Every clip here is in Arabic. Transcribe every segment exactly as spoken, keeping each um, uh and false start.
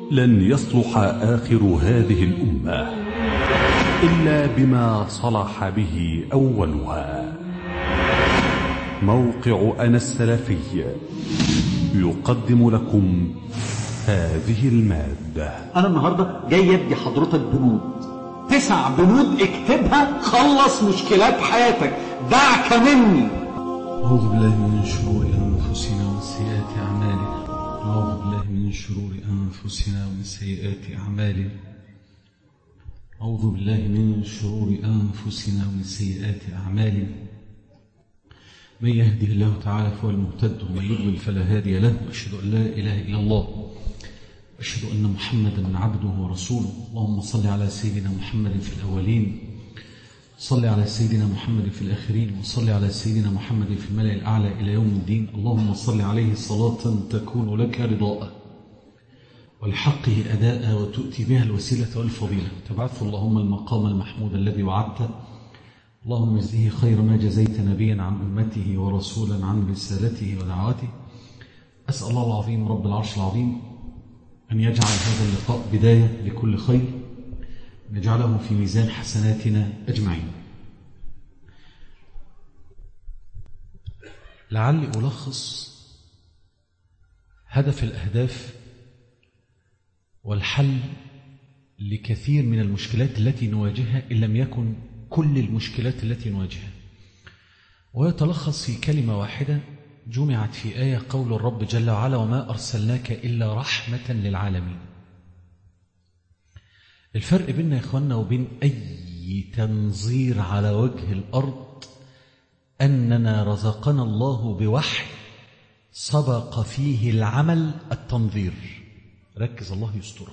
لن يصلح آخر هذه الأمة إلا بما صلح به أولها. موقع أنا السلفي يقدم لكم هذه المادة. أنا النهاردة جاي يدي حضرتك بنود، تسع بنود اكتبها، خلص مشكلات حياتك، دعك مني. أعوذ بالله من شرور أنفسنا ومن سيئات أعمالنا. أعوذ بالله من شرور أنفسنا ومن سيئات أعمالنا. أعوذ بالله من شرور أنفسنا ومن سيئات أعمالنا. من يهده الله تعالى فهو المهتد ومن يضلل فلا هادي له، وأشهد أن لا إله إلا الله، وأشهد أن محمدا عبده ورسوله. اللهم صل على سيدنا محمد في الأولين، صل على سيدنا محمد في الآخرين، وصل على سيدنا محمد في الملأ الأعلى إلى يوم الدين. اللهم صل عليه صلاة تكون لك رضاء ولحقه أداء وتؤتي بها الوسيلة والفضيلة، تبعث اللهم المقام المحمود الذي وعدته. اللهم اجزه خير ما جزيت نبيا عن أمته ورسولا عن رسالته ودعوته. أسأل الله العظيم رب العرش العظيم أن يجعل هذا اللقاء بداية لكل خير، نجعله في ميزان حسناتنا أجمعين. لعلي ألخص هدف الأهداف والحل لكثير من المشكلات التي نواجهها، إن لم يكن كل المشكلات التي نواجهها، ويتلخص في كلمة واحدة جمعت في آية، قول الرب جل وعلا: وما أرسلناك إلا رحمة للعالمين. الفرق بيننا يا إخواننا وبين أي تنظير على وجه الأرض أننا رزقنا الله بوحي سبق فيه العمل التنظير. ركز الله يسترك.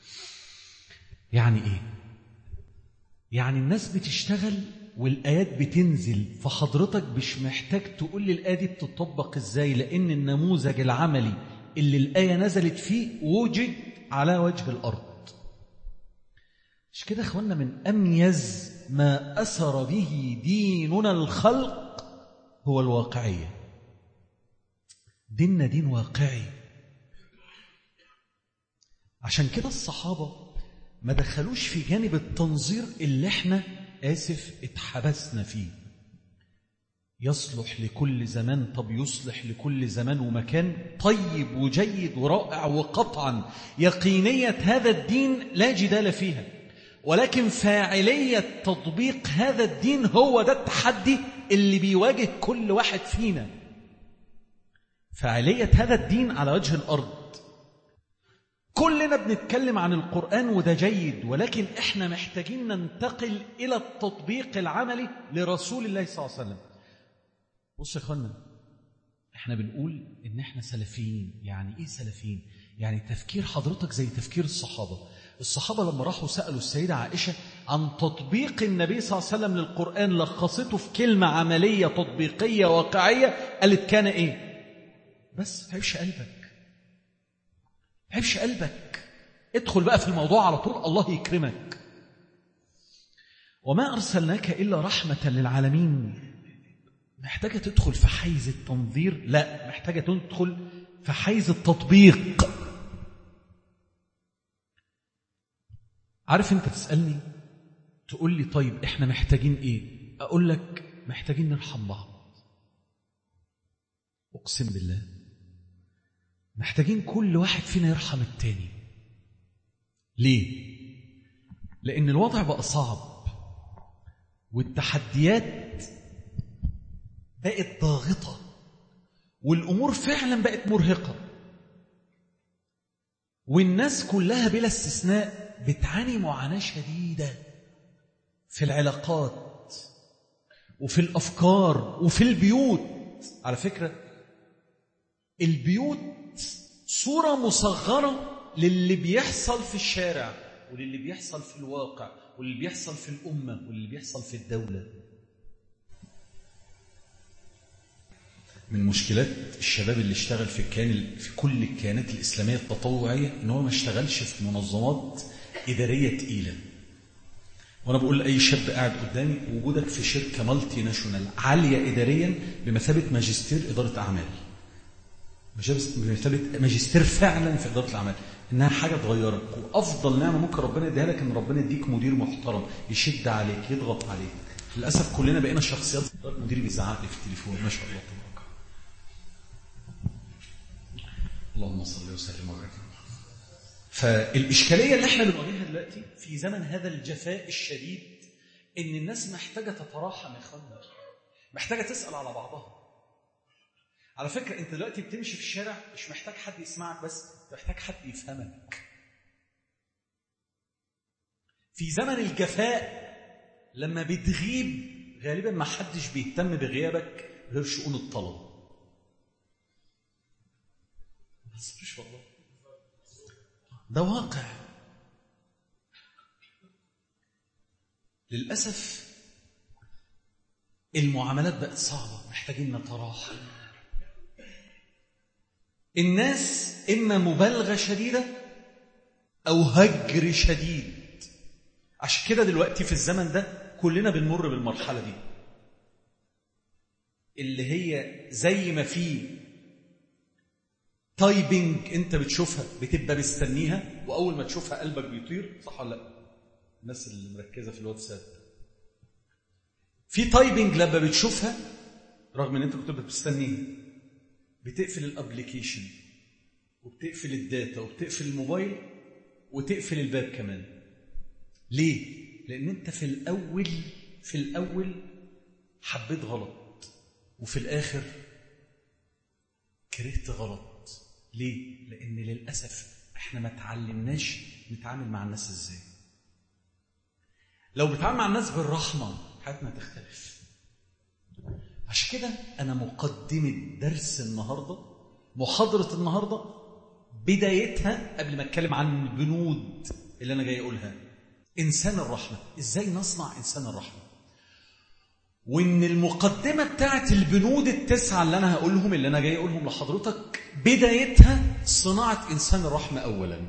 يعني إيه؟ يعني الناس بتشتغل والآيات بتنزل، فحضرتك مش محتاج تقول لي الآية دي بتطبق إزاي، لأن النموذج العملي اللي الآية نزلت فيه وجد على وجه الأرض. مش كده أخوانا؟ من أميز ما أثر به ديننا الخلق هو الواقعية. ديننا دين واقعي. عشان كده الصحابة ما دخلوش في جانب التنظير اللي احنا آسف اتحبسنا فيه. يصلح لكل زمان، طب يصلح لكل زمان ومكان، طيب وجيد ورائع، وقطعا يقينية هذا الدين لا جدال فيها، ولكن فاعلية تطبيق هذا الدين هو ده التحدي اللي بيواجه كل واحد فينا. فاعلية هذا الدين على وجه الأرض. كلنا بنتكلم عن القرآن وده جيد، ولكن احنا محتاجين ننتقل إلى التطبيق العملي لرسول الله صلى الله عليه وسلم. بص يا اخوانا، احنا بنقول ان احنا سلفيين. يعني ايه سلفيين؟ يعني تفكير حضرتك زي تفكير الصحابة. الصحابة لما راحوا سألوا السيدة عائشة عن تطبيق النبي صلى الله عليه وسلم للقرآن، لخصته في كلمة عملية تطبيقية واقعية، قالت كان ايه؟ بس تعيش قلبك، تعيش قلبك، ادخل بقى في الموضوع على طول، الله يكرمك. وما أرسلناك إلا رحمة للعالمين. محتاجة تدخل في حيز التنظير؟ لا، محتاجة تدخل في حيز التطبيق. عارف انت تسألني تقول لي طيب احنا محتاجين ايه؟ اقول لك محتاجين نرحم بعض. اقسم بالله محتاجين كل واحد فينا يرحم التاني. ليه؟ لأن الوضع بقى صعب، والتحديات بقت ضاغطة، والأمور فعلا بقت مرهقة، والناس كلها بلا استثناء بتعاني معاناة شديدة في العلاقات وفي الأفكار وفي البيوت. على فكرة البيوت صورة مصغرة للي بيحصل في الشارع، وللي بيحصل في الواقع، واللي بيحصل في الأمة، واللي بيحصل في الدولة. من مشكلات الشباب اللي اشتغل في كان في كل الكيانات الإسلامية التطوعية إن هو ما اشتغلش في منظمات إدارية تقيلة. وأنا بقول لأي شاب قاعد قدامي، وجودك في شركة مالتي ناشونال عالية إداريا بمثابة ماجستير إدارة أعمال، مرتبة ماجستير فعلا في إدارة الأعمال، إنها حاجة تغيرك. وأفضل نعمة ممكن ربنا يديها لك إن ربنا يديك مدير محترم يشد عليك يضغط عليك. للأسف كلنا بقينا شخصيات مدير بيزعق لي في التليفون، ما شاء الله تبارك. اللهم صل وسلم وبارك. فالإشكالية اللي احنا بنواجهها دلوقتي في زمن هذا الجفاء الشديد إن الناس محتاجة تتراحم يا إخوانا، محتاجة تسأل على بعضها. على فكرة أنت دلوقتي بتمشي في الشارع مش محتاج حد يسمعك بس، محتاج حد يفهمك. في زمن الجفاء لما بتغيب غالبا ما حدش بيهتم بغيابك غير شؤون الطلب. بس مش والله ده واقع. للأسف المعاملات بقت صعبة، محتاجين نتراحم. الناس إما مبالغة شديدة أو هجر شديد. عشان كده دلوقتي في الزمن ده كلنا بنمر بالمرحلة دي اللي هي زي ما في تايبنج انت بتشوفها بتبقى مستنيها، وأول ما تشوفها قلبك بيطير، صح ولا لا؟ الناس اللي مركزة في الواتساب في تايبنج لما بتشوفها رغم ان انت كنت بتستنيها بتقفل الابليكيشن وبتقفل الداتا وبتقفل الموبايل وتقفل الباب كمان. ليه؟ لأن أنت في الأول في الأول حبيت غلط وفي الآخر كرهت غلط. ليه؟ لأن للأسف احنا ما تعلمناش نتعامل مع الناس ازاي. لو بتعامل مع الناس بالرحمة حياتنا تختلف. عشان كده أنا مقدمة درس النهاردة، محاضرة النهاردة، بدايتها قبل ما أتكلم عن البنود اللي أنا جاي أقولها، إنسان الرحمة. إزاي نصنع إنسان الرحمة؟ وإن المقدمة بتاعت البنود التسعة اللي أنا هقولهم اللي أنا جاي أقولهم لحضرتك بدايتها صناعة إنسان الرحمة أولا.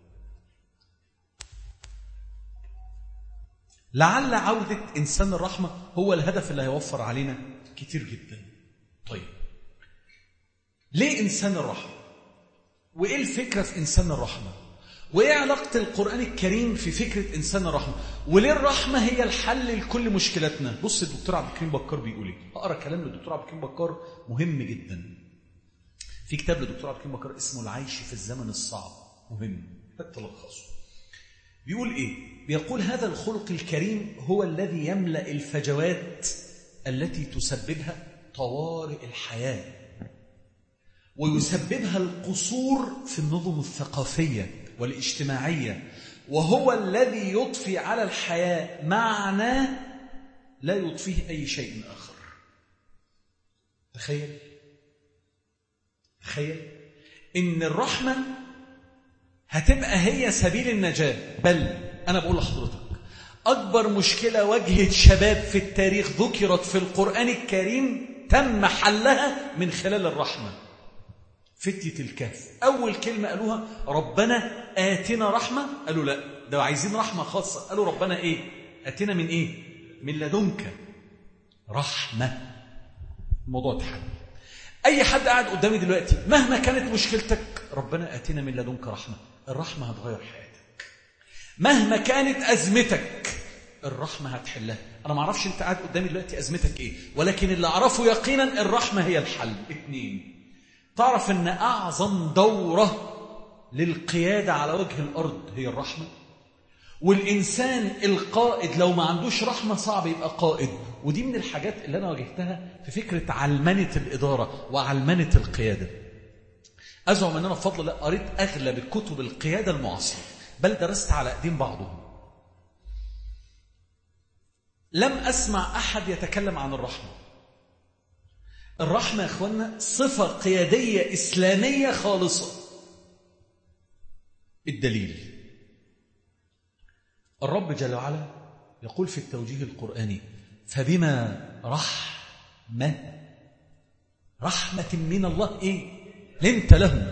لعل عودة إنسان الرحمة هو الهدف اللي هيوفر علينا كتير جدا. طيب ليه إنسان الرحمة؟ وإيه الفكرة في إنسان الرحمة؟ وإيه علاقة القرآن الكريم في فكرة إنسان الرحمة؟ وليه الرحمة هي الحل لكل مشكلاتنا؟ بص الدكتور عبد الكريم بكار بيقول إيه؟ أقرأ كلام للدكتور عبد الكريم بكار مهم جدا. في كتاب للدكتور عبد الكريم بكار اسمه العيش في الزمن الصعب، مهم تلخصه. بيقول إيه؟ بيقول هذا الخلق الكريم هو الذي يملأ الفجوات التي تسببها طوارئ الحياة ويسببها القصور في النظم الثقافية والاجتماعية، وهو الذي يضفي على الحياة معنى لا يضفيه أي شيء آخر. تخيل تخيل إن الرحمة هتبقى هي سبيل النجاة. بل أنا بقول لحضرتك أكبر مشكلة واجهت شباب في التاريخ ذكرت في القرآن الكريم تم حلها من خلال الرحمة. فتية الكهف أول كلمة قالوها ربنا آتنا رحمة، قالوا لا ده عايزين رحمة خاصة، قالوا ربنا إيه؟ آتنا من إيه؟ من لدنك رحمة. الموضوع اتحل. أي حد قاعد قدامي دلوقتي مهما كانت مشكلتك ربنا آتنا من لدنك رحمة، الرحمة هتغير حياتك. مهما كانت أزمتك الرحمة هتحلها. أنا ما أعرفش أنت قاعد قدامي دلوقتي أزمتك إيه، ولكن اللي أعرفه يقينا الرحمة هي الحل. اتنين، تعرف أن أعظم دورة للقيادة على وجه الأرض هي الرحمة. والإنسان القائد لو ما عندوش رحمة صعب يبقى قائد. ودي من الحاجات اللي أنا واجهتها في فكرة علمنة الإدارة وعلمنة القيادة. أزعم أن أنا بفضل الله قريت أغلب الكتب القيادة المعاصرة، بل درست على قديم بعضهم. لم أسمع أحد يتكلم عن الرحمة. الرحمة يا أخوانا صفة قيادية إسلامية خالصة. الدليل الرب جل وعلا يقول في التوجيه القرآني فبما رحمة رحمة من الله إيه لنت لهم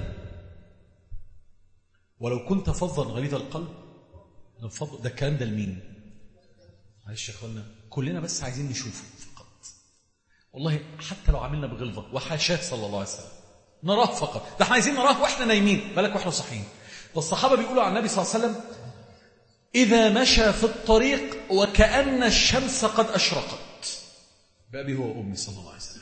ولو كنت فظا غليظ القلب. ده الكلام ده لمين؟ معلش يا أخوانا كلنا بس عايزين نشوفه فقط. والله حتى لو عملنا بغلظة وحاشاه صلى الله عليه وسلم، نراه فقط، ده احنا عايزين نراه واحنا نايمين، بالك واحنا صاحيين. والصحابة بيقولوا عن النبي صلى الله عليه وسلم إذا مشى في الطريق وكأن الشمس قد أشرقت، بأبي هو وأمي صلى الله عليه وسلم.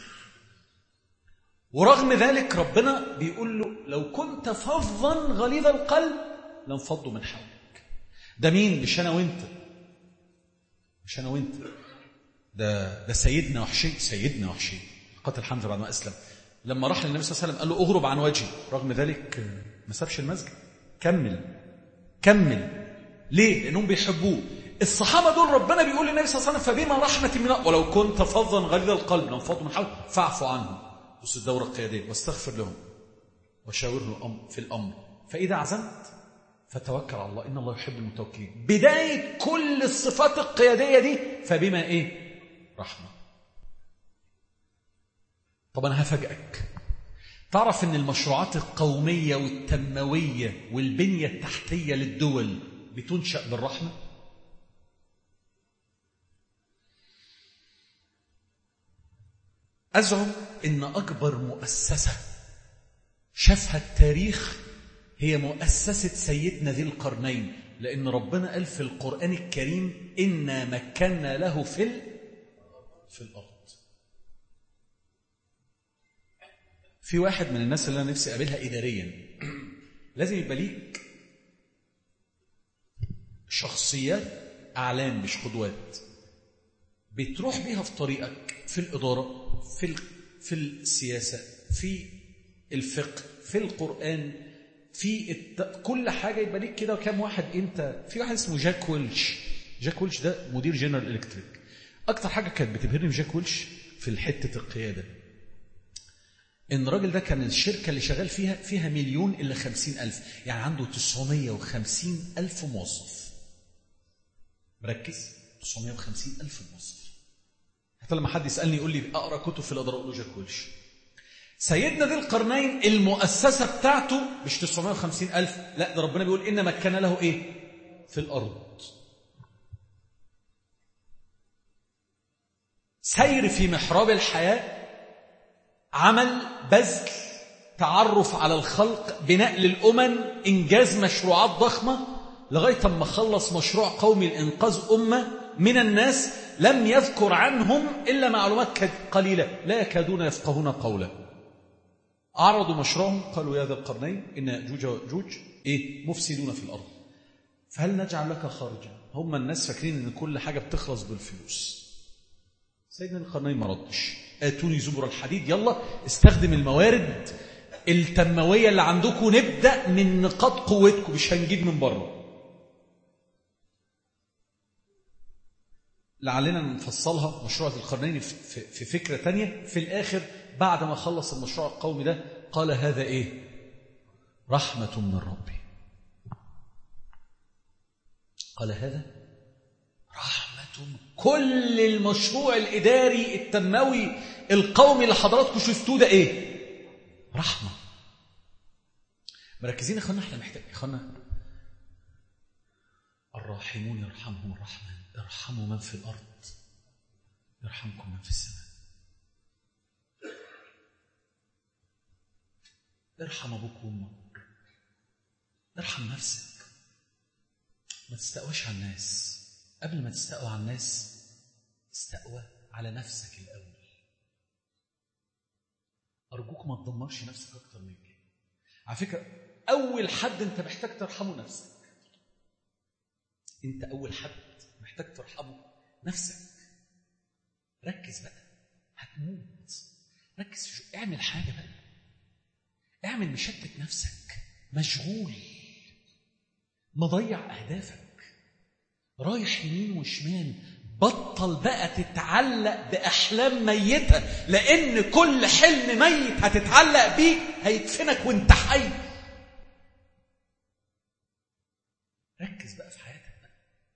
ورغم ذلك ربنا بيقول له لو كنت فظا غليظ القلب لانفضوا من حولك. ده مين؟ مش أنا وإنت، مش أنا وإنت، ده ده سيدنا وحشي، سيدنا وحشي قتل حمزة بعد ما أسلم، لما راح للنبي صلى الله عليه وسلم قال له أغرب عن وجهي، رغم ذلك ما سابش المسجد، كمل كمل. ليه؟ لأنهم بيحبوه. الصحابة دول ربنا بيقول للنبي صلى الله عليه وسلم فبما رحمة من الله ولو كنت فظا غليظ القلب لانفضوا من حولك فاعفوا عنهم، بص الدورة القيادية، واستغفر لهم وشاورهم في الأمر فإذا عزمت فتوكل على الله إن الله يحب المتوكلين. بداية كل الصفات القيادية دي فبما إيه؟ رحمة. طب أنا هفاجئك، تعرف إن المشروعات القومية والتنموية والبنية التحتية للدول بتنشأ بالرحمة؟ أزعم إن أكبر مؤسسة شافها التاريخ هي مؤسسة سيدنا ذي القرنين، لأن ربنا قال في القرآن الكريم إنا مكنا له في في الأرض. في واحد من الناس اللي أنا نفسي أقابلها إداريا، لازم يبقى ليك شخصيات أعلام مش قدوات بتروح بيها في طريقك، في الإدارة، في في السياسة، في الفقه، في القرآن، في الت... كل حاجة يبقى ليك كده. وكم واحد انت، في واحد اسمه جاك ويلش، جاك ويلش ده مدير جنرال إلكتريك. أكتر حاجة كانت بتبهرني في جاك ويلش في حتة القيادة إن الراجل ده كان الشركة اللي شغال فيها فيها مليون إلا خمسين ألف، يعني عنده تسعمية وخمسين ألف موظف. مركز؟ تسعمية وخمسين ألف موظف. حتى لما حد يسألني يقول لي أقرأ كتب في الإدارة أقول له جاك ويلش. سيدنا ذي القرنين المؤسسة بتاعته مش تسعمية وخمسين ألف، لا ده ربنا بيقول إن مكن له إيه؟ في الأرض. سير في محراب الحياة، عمل، بذل، تعرف على الخلق، بناء للأمم، إنجاز مشروعات ضخمة، لغاية ما خلص مشروع قومي لإنقاذ أمة من الناس لم يذكر عنهم إلا معلومات قليلة لا يكادون يفقهون قولا. أعرضوا مشروعهم قالوا يا ذا القرنين إن يأجوج ويأجوج إيه؟ مفسدون في الأرض فهل نجعل لك خارجا. هم الناس فاكرين إن كل حاجة بتخلص بالفلوس. سيدنا القرنين ما ردش، آتوني زبر الحديد، يلا استخدم الموارد التنموية اللي عندكم، نبدأ من نقاط قوتكم مش هنجيب من بره. لعلنا نفصلها مشروع القرنين في فكرة تانية. في الآخر بعد ما خلص المشروع القومي ده قال هذا إيه؟ رحمة من ربي. قال هذا رحمة. كل المشروع الإداري التنموي القومي اللي حضراتكم شفتوه ده إيه؟ رحمة. مركزين يا أخوانا، احنا محتاج يا أخوانا الراحمون يرحمهم الرحمن، ارحموا من في الأرض يرحمكم من في السماء. ارحم أبوك وأمك، ارحم نفسك، ما تستقواش على الناس. قبل ما تستقوى على الناس استقوى على نفسك الأول. أرجوك ما تدمرش نفسك أكتر من كده. على فكرة أول حد أنت محتاج ترحمه نفسك. أنت أول حد محتاج ترحمه نفسك. ركز بقى، هتموت. ركز، شو اعمل حاجة بقى، اعمل مشتت نفسك، مشغول، مضيع أهدافك، رايح يمين وشمال. بطل بقى تتعلق بأحلام ميتة، لأن كل حلم ميت هتتعلق بيه هيدفنك وانت حي. ركز بقى في حياتك بقى.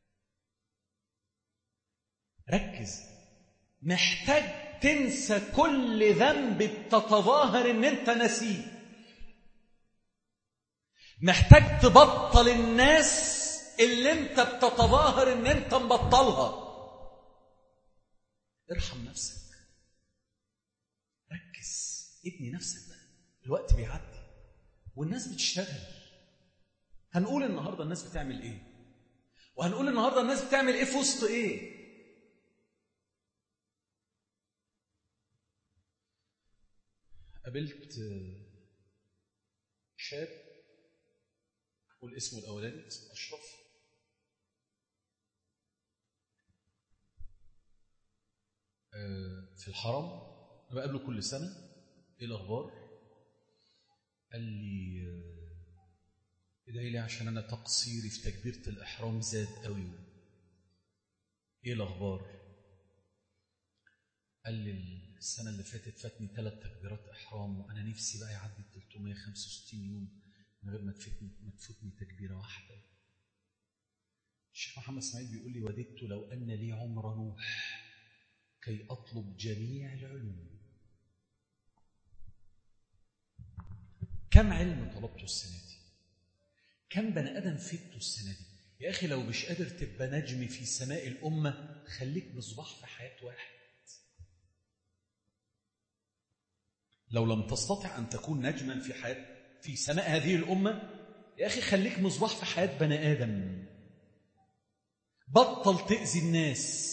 ركز. محتاج تنسى كل ذنب بتتظاهر ان انت نسيه. محتاج تبطل الناس اللي انت بتتظاهر ان انت مبطلها. ارحم نفسك. ركز، ابني نفسك بقى. الوقت بيعدي والناس بتشتغل. هنقول النهاردة الناس بتعمل ايه، وهنقول النهاردة الناس بتعمل ايه في وسط ايه. قابلت شاب، قول اسمه الأولاني، اسمه أشرف، في الحرم. أنا بقابله كل سنة، إيه الأخبار؟ قال لي ادعي لي عشان أنا تقصيري في تكبيرة الإحرام زاد قوي. إيه الأخبار؟ قال لي السنة اللي فاتت فاتني ثلاث تكبيرات إحرام، وأنا نفسي بقى يعدي ثلاثمائة وخمسة وستين يوم من غير ما تفوتني ما تفوتني تكبيرة واحدة. الشيخ محمد اسماعيل بيقول لي وددت لو أن لي عمر نوح كي أطلب جميع العلوم. كم علم طلبته السنة دي؟ كم بني آدم فدته السنة دي؟ يا أخي لو مش قادر تبقى نجم في سماء الأمة، خليك مصباح في حياة واحد. لو لم تستطع أن تكون نجما في حياة في سماء هذه الأمة، يا أخي خليك مصباح في حياة بني آدم. بطل تأذي الناس.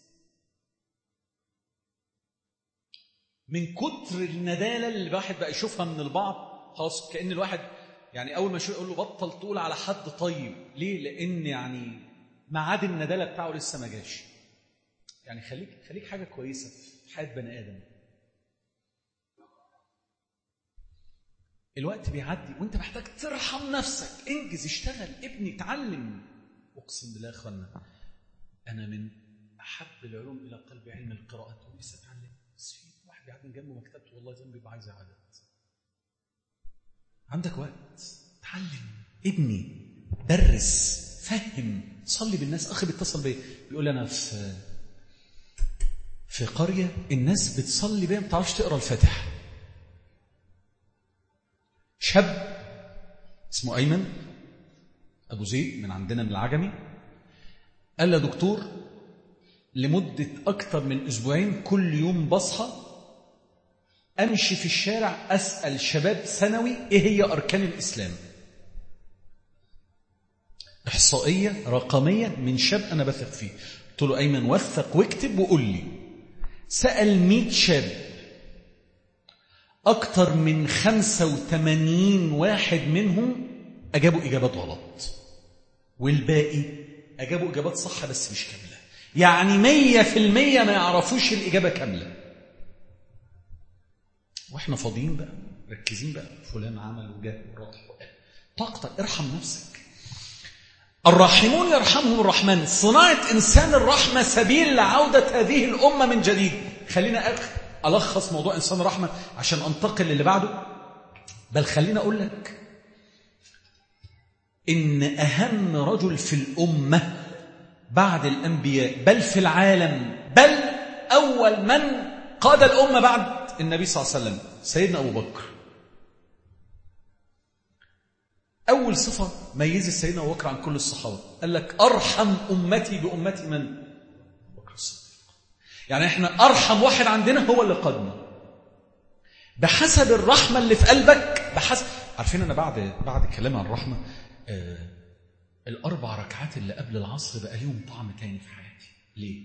من كتر الندالة اللي الواحد بقى يشوفها من البعض، خلاص كأن الواحد يعني أول ما يشوف يقول له بطل تقول على حد طيب. ليه؟ لأن يعني معاد الندالة بتاعه لسه ما جاش. يعني خليك خليك حاجة كويسة في حياة بني آدم. الوقت بيعدي وانت محتاج ترحم نفسك. انجز، اشتغل، ابني، اتعلم. اقسم بالله يا اخوانا، انا من احب العلوم الى قلبي علم القراءات، ولسه اتعلم. بس في واحد قاعد من جنبه مكتبته والله ذنبي بيبقى عايز يعدد. عندك وقت، اتعلم، ابني، درس، فهم، صلي بالناس. اخي بيتصل بيا بيقول لي انا في في قريه الناس بتصلي بيا ما بتعرفش تقرا الفاتحه. شاب اسمه أيمن أبو زيد من عندنا من العجمي، قال لي دكتور لمدة أكثر من أسبوعين كل يوم بصحى أمشي في الشارع أسأل شباب ثانوي إيه هي أركان الإسلام. إحصائية رقمية من شاب أنا بثق فيه. قلت له أيمن وثق واكتب وقول لي. سأل مئة شاب، أكتر من خمسة وثمانين واحد منهم أجابوا إجابات غلط، والباقي أجابوا إجابات صح بس مش كاملة. يعني مية في المية ما يعرفوش الإجابة كاملة. وإحنا فاضيين بقى، ركزين بقى، فلان عمل وجاب وراح. طاقتك، ارحم نفسك. الراحمون يرحمهم الرحمن. صناعة إنسان الرحمة سبيل لعودة هذه الأمة من جديد. خلينا أخ ألخص موضوع إنسان الرحمة عشان أنتقل للي بعده. بل خلينا أقول لك إن أهم رجل في الأمة بعد الأنبياء بل في العالم، بل أول من قاد الأمة بعد النبي صلى الله عليه وسلم سيدنا أبو بكر. أول صفة ميز سيدنا أبو بكر عن كل الصحابة، قال لك أرحم أمتي بأمتي من بكر الصديق. يعني احنا أرحم واحد عندنا هو اللي قادنا بحسب الرحمة اللي في قلبك. بحسب عارفين أنا بعد بعد كلام عن الرحمة آه الأربع ركعات اللي قبل العصر بقى ليهم طعم تاني في حياتي. ليه؟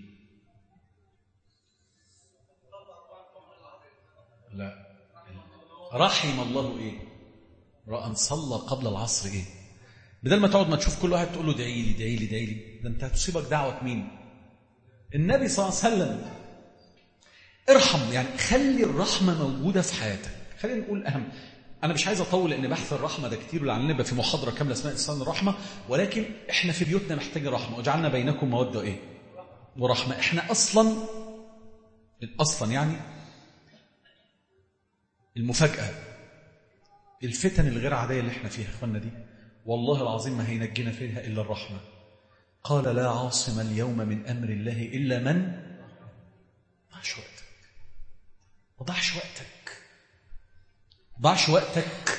لا، رحم الله إيه؟ رأى صلى قبل العصر إيه؟ بدل ما تقعد ما تشوف كل واحد تقول له دعي لي دعي لي دعي لي، ده أنت هتصيبك دعوة مين؟ النبي صلى الله عليه وسلم. ارحم، يعني خلي الرحمة موجودة في حياتك. خلينا نقول أهم. أنا مش عايز أطول لأن بحث الرحمة ده كتير ولعلنا نبقى في محاضرة كاملة اسمها إنسان الرحمة، ولكن إحنا في بيوتنا محتاجين رحمة. وجعلنا بينكم مودة إيه؟ ورحمة. إحنا أصلا أصلا يعني المفاجأة الفتن الغير عادية اللي إحنا فيها إخواننا دي والله العظيم ما هينجينا فيها إلا الرحمة. قال لا عاصم اليوم من أمر الله إلا من ضعش وقتك. ضعش وقتك ضعش وقتك.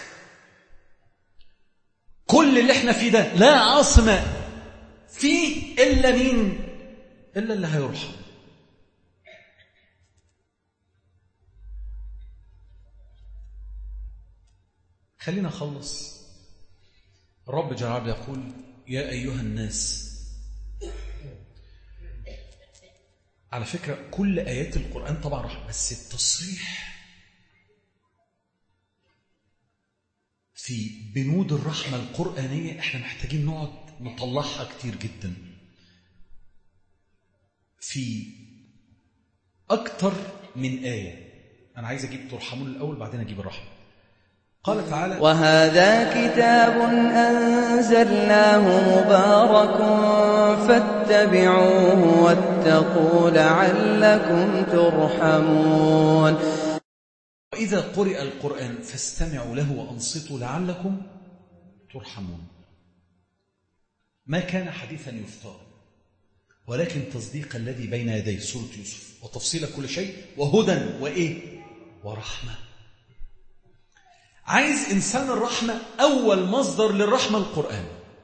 كل اللي احنا فيه ده لا عاصم فيه إلا مين؟ إلا اللي هيرحم. خلينا نخلص. الرب جل وعلا يقول يا أيها الناس. على فكرة كل آيات القرآن طبعا رحمة، بس التصريح في بنود الرحمة القرآنية احنا محتاجين نقعد نطلعها كتير جدا. في أكتر من آية. أنا عايز أجيب ترحمون الأول بعدين أجيب الرحمة. قال تعالى وهذا كتاب أنزلناه مبارك فاتبعوه واتقوا لعلكم ترحمون. وإذا قرئ القرآن فاستمعوا له وأنصتوا لعلكم ترحمون. ما كان حديثا يفترى ولكن تصديق الذي بين يديه سورة يوسف وتفصيل كل شيء وهدى وإيه ورحمة. عايز إنسان الرحمة، أول مصدر للرحمة القرآن.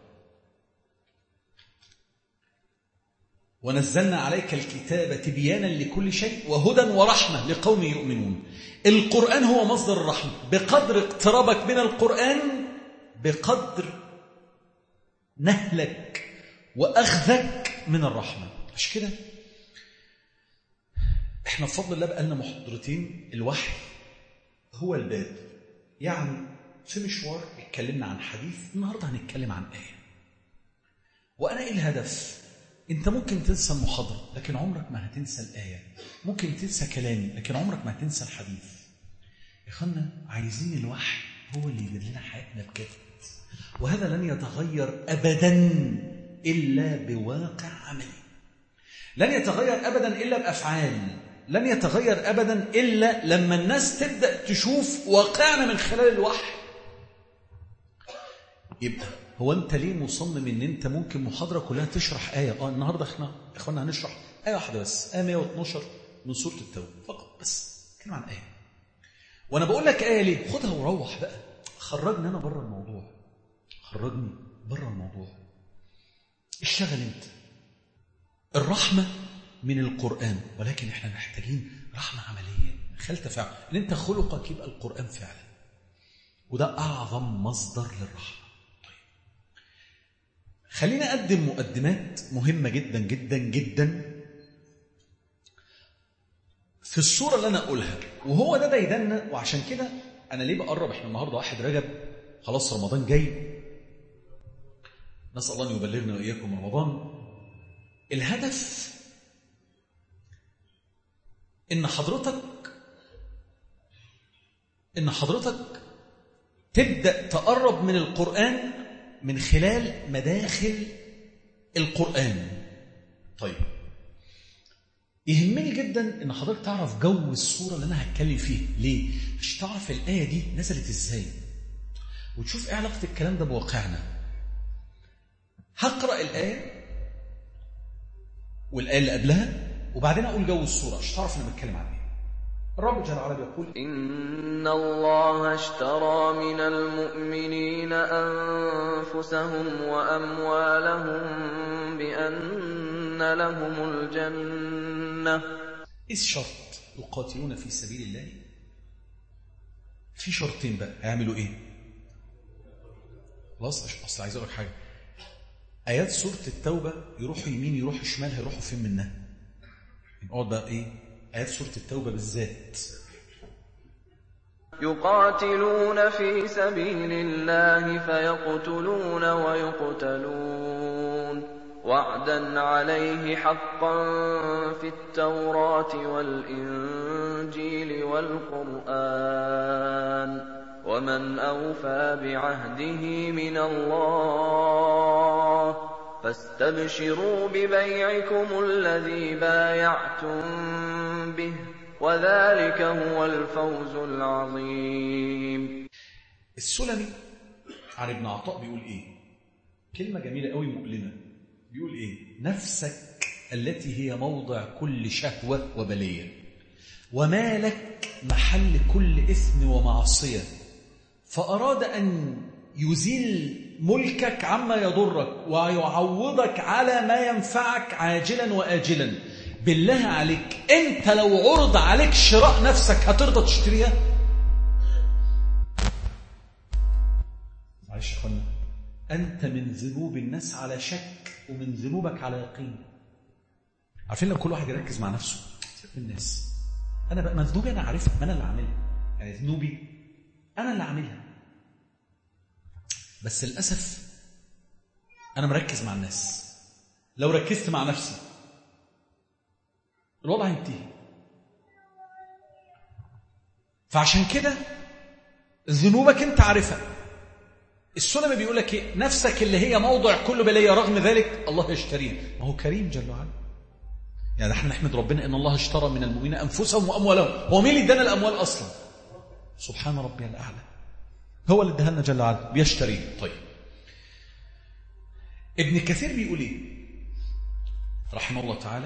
ونزلنا عليك الكتاب تبيانا لكل شيء وهدى ورحمة لقوم يؤمنون. القرآن هو مصدر الرحمة. بقدر اقترابك من القرآن بقدر نهلك وأخذك من الرحمة. مش كده؟ احنا بفضل الله بقالنا محاضرتين الوحي هو الباب. يعني في مشوار اتكلمنا عن حديث، النهارده هنتكلم عن آية. وأنا إيه الهدف؟ أنت ممكن تنسى المحاضرة لكن عمرك ما هتنسى الآية. ممكن تنسى كلامي لكن عمرك ما هتنسى الحديث. يا أخوانا عايزين الوحي هو اللي يدير لنا حياتنا بجد، وهذا لن يتغير أبدا إلا بواقع عملي. لن يتغير أبدا إلا بأفعال. لن يتغير أبدا إلا لما الناس تبدأ تشوف واقعنا من خلال الوحي. يبقى هو أنت ليه مصمم أن أنت ممكن محاضرة كلها تشرح آية؟ آه النهاردة إحنا إخوانا هنشرح آية واحدة بس، آية مئة واثناشر من سورة التوبة فقط بس. كلمة عن آية. وأنا بقول لك آية ليه؟ خدها وروح بقى. خرجني أنا بره الموضوع. خرجني بره الموضوع. اشتغل أنت. الرحمة من القرآن، ولكن احنا محتاجين رحمة عملية خلت فعل ان انت خلقك يبقى القرآن فعلا، وده اعظم مصدر للرحمة. طيب خلينا اقدم مقدمات مهمة جدا جدا جدا في الصورة اللي انا اقولها، وهو ده ديدنا. وعشان كده انا ليه بقرب، احنا النهاردة واحد رجب، خلاص رمضان جاي، نسأل الله ان يبلغنا واياكم رمضان. الهدف إن حضرتك إن حضرتك تبدأ تقرب من القرآن من خلال مداخل القرآن. طيب يهمني جدا إن حضرتك تعرف جو الصورة اللي أنا هتكلم فيه. ليه؟ عشان تعرف الآية دي نزلت إزاي وتشوف إيه علاقة الكلام ده بواقعنا. هقرأ الآية والآية اللي قبلها وبعدين أقول جو الصورة عشان تعرف أنا بتكلم عن إيه. الرب جل وعلا بيقول إن الله اشترى من المؤمنين أنفسهم وأموالهم بأن لهم الجنة. إيه الشرط؟ يقاتلون في سبيل الله. في شرطين بقى، هيعملوا إيه؟ خلاص أصل عايز أقول لك حاجة. آيات سورة التوبة يروحوا يمين يروحوا شمال، هيروحوا فين منها؟ نقعد بقى إيه؟ آيات سورة التوبة بالذات. يقاتلون في سبيل الله فيقتلون ويقتلون وعدا عليه حقا في التوراة والإنجيل والقرآن ومن أوفى بعهده من الله فاستبشروا ببيعكم الذي بايعتم به وذلك هو الفوز العظيم. السلمي عن ابن عطاء بيقول إيه؟ كلمة جميلة قوي مؤلمة. بيقول إيه؟ نفسك التي هي موضع كل شهوة وبلية ومالك محل كل إثم ومعصية، فأراد أن يزيل ملكك عما يضرك ويعوضك على ما ينفعك عاجلا وآجلا. بالله عليك أنت لو عرض عليك شراء نفسك هترضى تشتريها؟ معلش يا اخوانا، أنت من ذنوب الناس على شك ومن ذنوبك على يقين. عارفين لو كل واحد يركز مع نفسه من الناس، أنا بقى ذنوبي أنا عارفها، ما أنا اللي عاملها، يعني ذنوبي أنا اللي عاملها، بس للأسف أنا مركز مع الناس. لو ركزت مع نفسي الوضع هينتهي. فعشان كده ذنوبك أنت عارفها. السنة بيقول لك إيه؟ نفسك اللي هي موضع كل بلية، رغم ذلك الله يشتريها. ما هو كريم جل وعلا. يعني احنا نحمد ربنا ان الله اشترى من المؤمنين انفسهم واموالهم. هو مين اللي ادانا الاموال اصلا؟ سبحان ربي الاعلى، هو اللي اداها لنا جل وعلا، بيشتريه. طيب ابن كثير بيقول ايه رحمه الله تعالى؟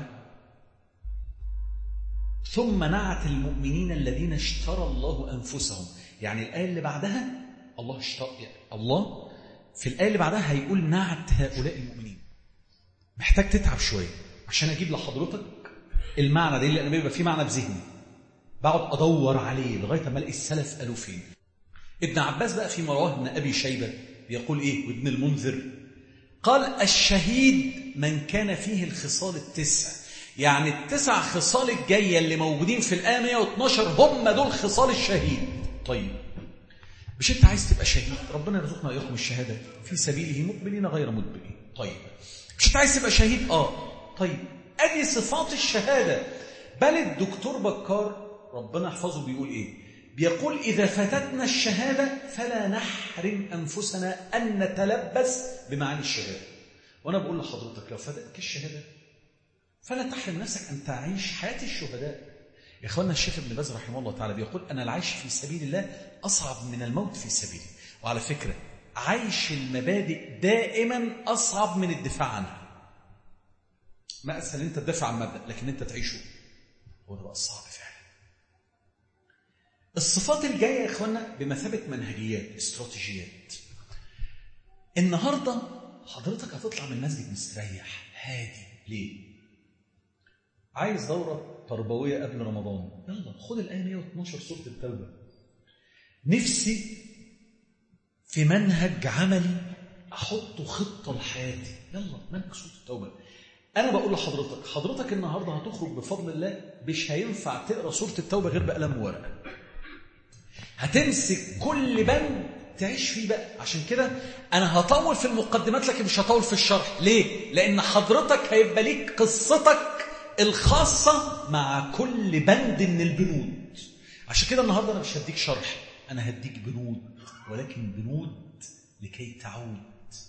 ثم نعت المؤمنين الذين اشترى الله انفسهم. يعني الايه اللي بعدها الله اشترى، يعني الله في الايه اللي بعدها هيقول نعت هؤلاء المؤمنين. محتاج تتعب شويه عشان اجيب لحضرتك المعنى ده، لان بيبقى فيه معنى بذهني بقعد ادور عليه لغايه ما الاقي السلف قالوا فين. ابن عباس بقى في رواه ابن ابي شيبه بيقول ايه، وابن المنذر قال الشهيد من كان فيه الخصال التسع. يعني التسع خصال الجايه اللي موجودين في الايه مئة واثناشر هم دول خصال الشهيد. طيب مش انت عايز تبقى شهيد؟ ربنا يرزقنا اياكم الشهاده في سبيله مقبلين غير مدبرين. طيب مش انت عايز تبقى شهيد؟ اه طيب ادي صفات الشهاده. بل الدكتور بكار ربنا يحفظه بيقول ايه؟ بيقول اذا فاتتنا الشهاده فلا نحرم انفسنا ان نتلبس بمعاني الشهاده. وانا بقول لحضرتك لو فاتتك الشهاده فلا تحرم نفسك ان تعيش حياه الشهداء. يا اخوانا الشيخ ابن باز رحمه الله تعالى بيقول انا العيش في سبيل الله اصعب من الموت في سبيله. وعلى فكره عيش المبادئ دائما اصعب من الدفاع عنها. ما اسهل انت تدافع عن مبدا، لكن انت تعيشه هو ده بقى الصعب فعلا. الصفات الجايه يا اخوانا بمثابه منهجيات، استراتيجيات. النهارده حضرتك هتطلع من المسجد مستريح هادي. ليه؟ عايز دوره تربويه قبل رمضان، يلا خد الايه مئة واثناشر سوره التوبه. نفسي في منهج عملي احطه خطه لحياتي، يلا منهج سوره التوبه. أنا بقول لحضرتك حضرتك النهاردة هتخرج بفضل الله مش هينفع تقرأ سورة التوبة غير بقلم وورقة. هتمسك كل بند تعيش فيه بقى. عشان كده أنا هطول في المقدمات لكن مش هطول في الشرح. ليه؟ لأن حضرتك هيبقى ليك قصتك الخاصة مع كل بند من البنود. عشان كده النهاردة أنا مش هديك شرح، أنا هديك بنود، ولكن بنود لكي تعود،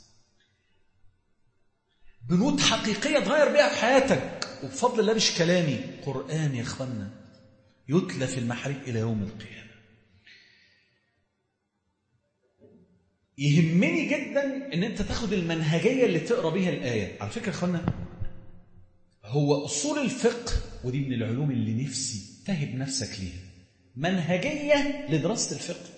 بنود حقيقية تغير بيها في حياتك. وبفضل الله مش كلامي، قرآن يا اخوانا يتلى في المحاريب إلى يوم القيامة. يهمني جدا ان انت تاخد المنهجية اللي تقرأ بيها الآية. على فكرة يا اخوانا هو أصول الفقه، ودي من العلوم اللي نفسي تهب نفسك ليها، منهجية لدراسة الفقه.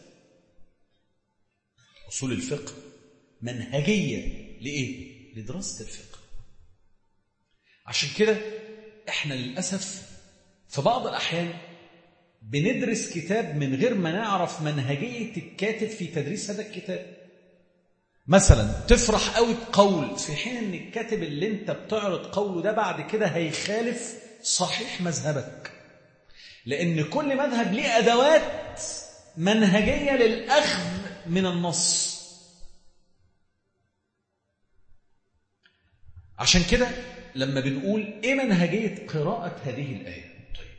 أصول الفقه منهجية لإيه؟ لدراسة الفقه. عشان كده احنا للأسف في بعض الأحيان بندرس كتاب من غير ما نعرف منهجية الكاتب في تدريس هذا الكتاب. مثلا تفرح قوي بقول في حين ان الكاتب اللي انت بتعرض قوله ده بعد كده هيخالف صحيح مذهبك، لأن كل مذهب ليه أدوات منهجية للأخذ من النص. عشان كده لما بنقول إيه منهجية قراءة هذه الآية؟ طيب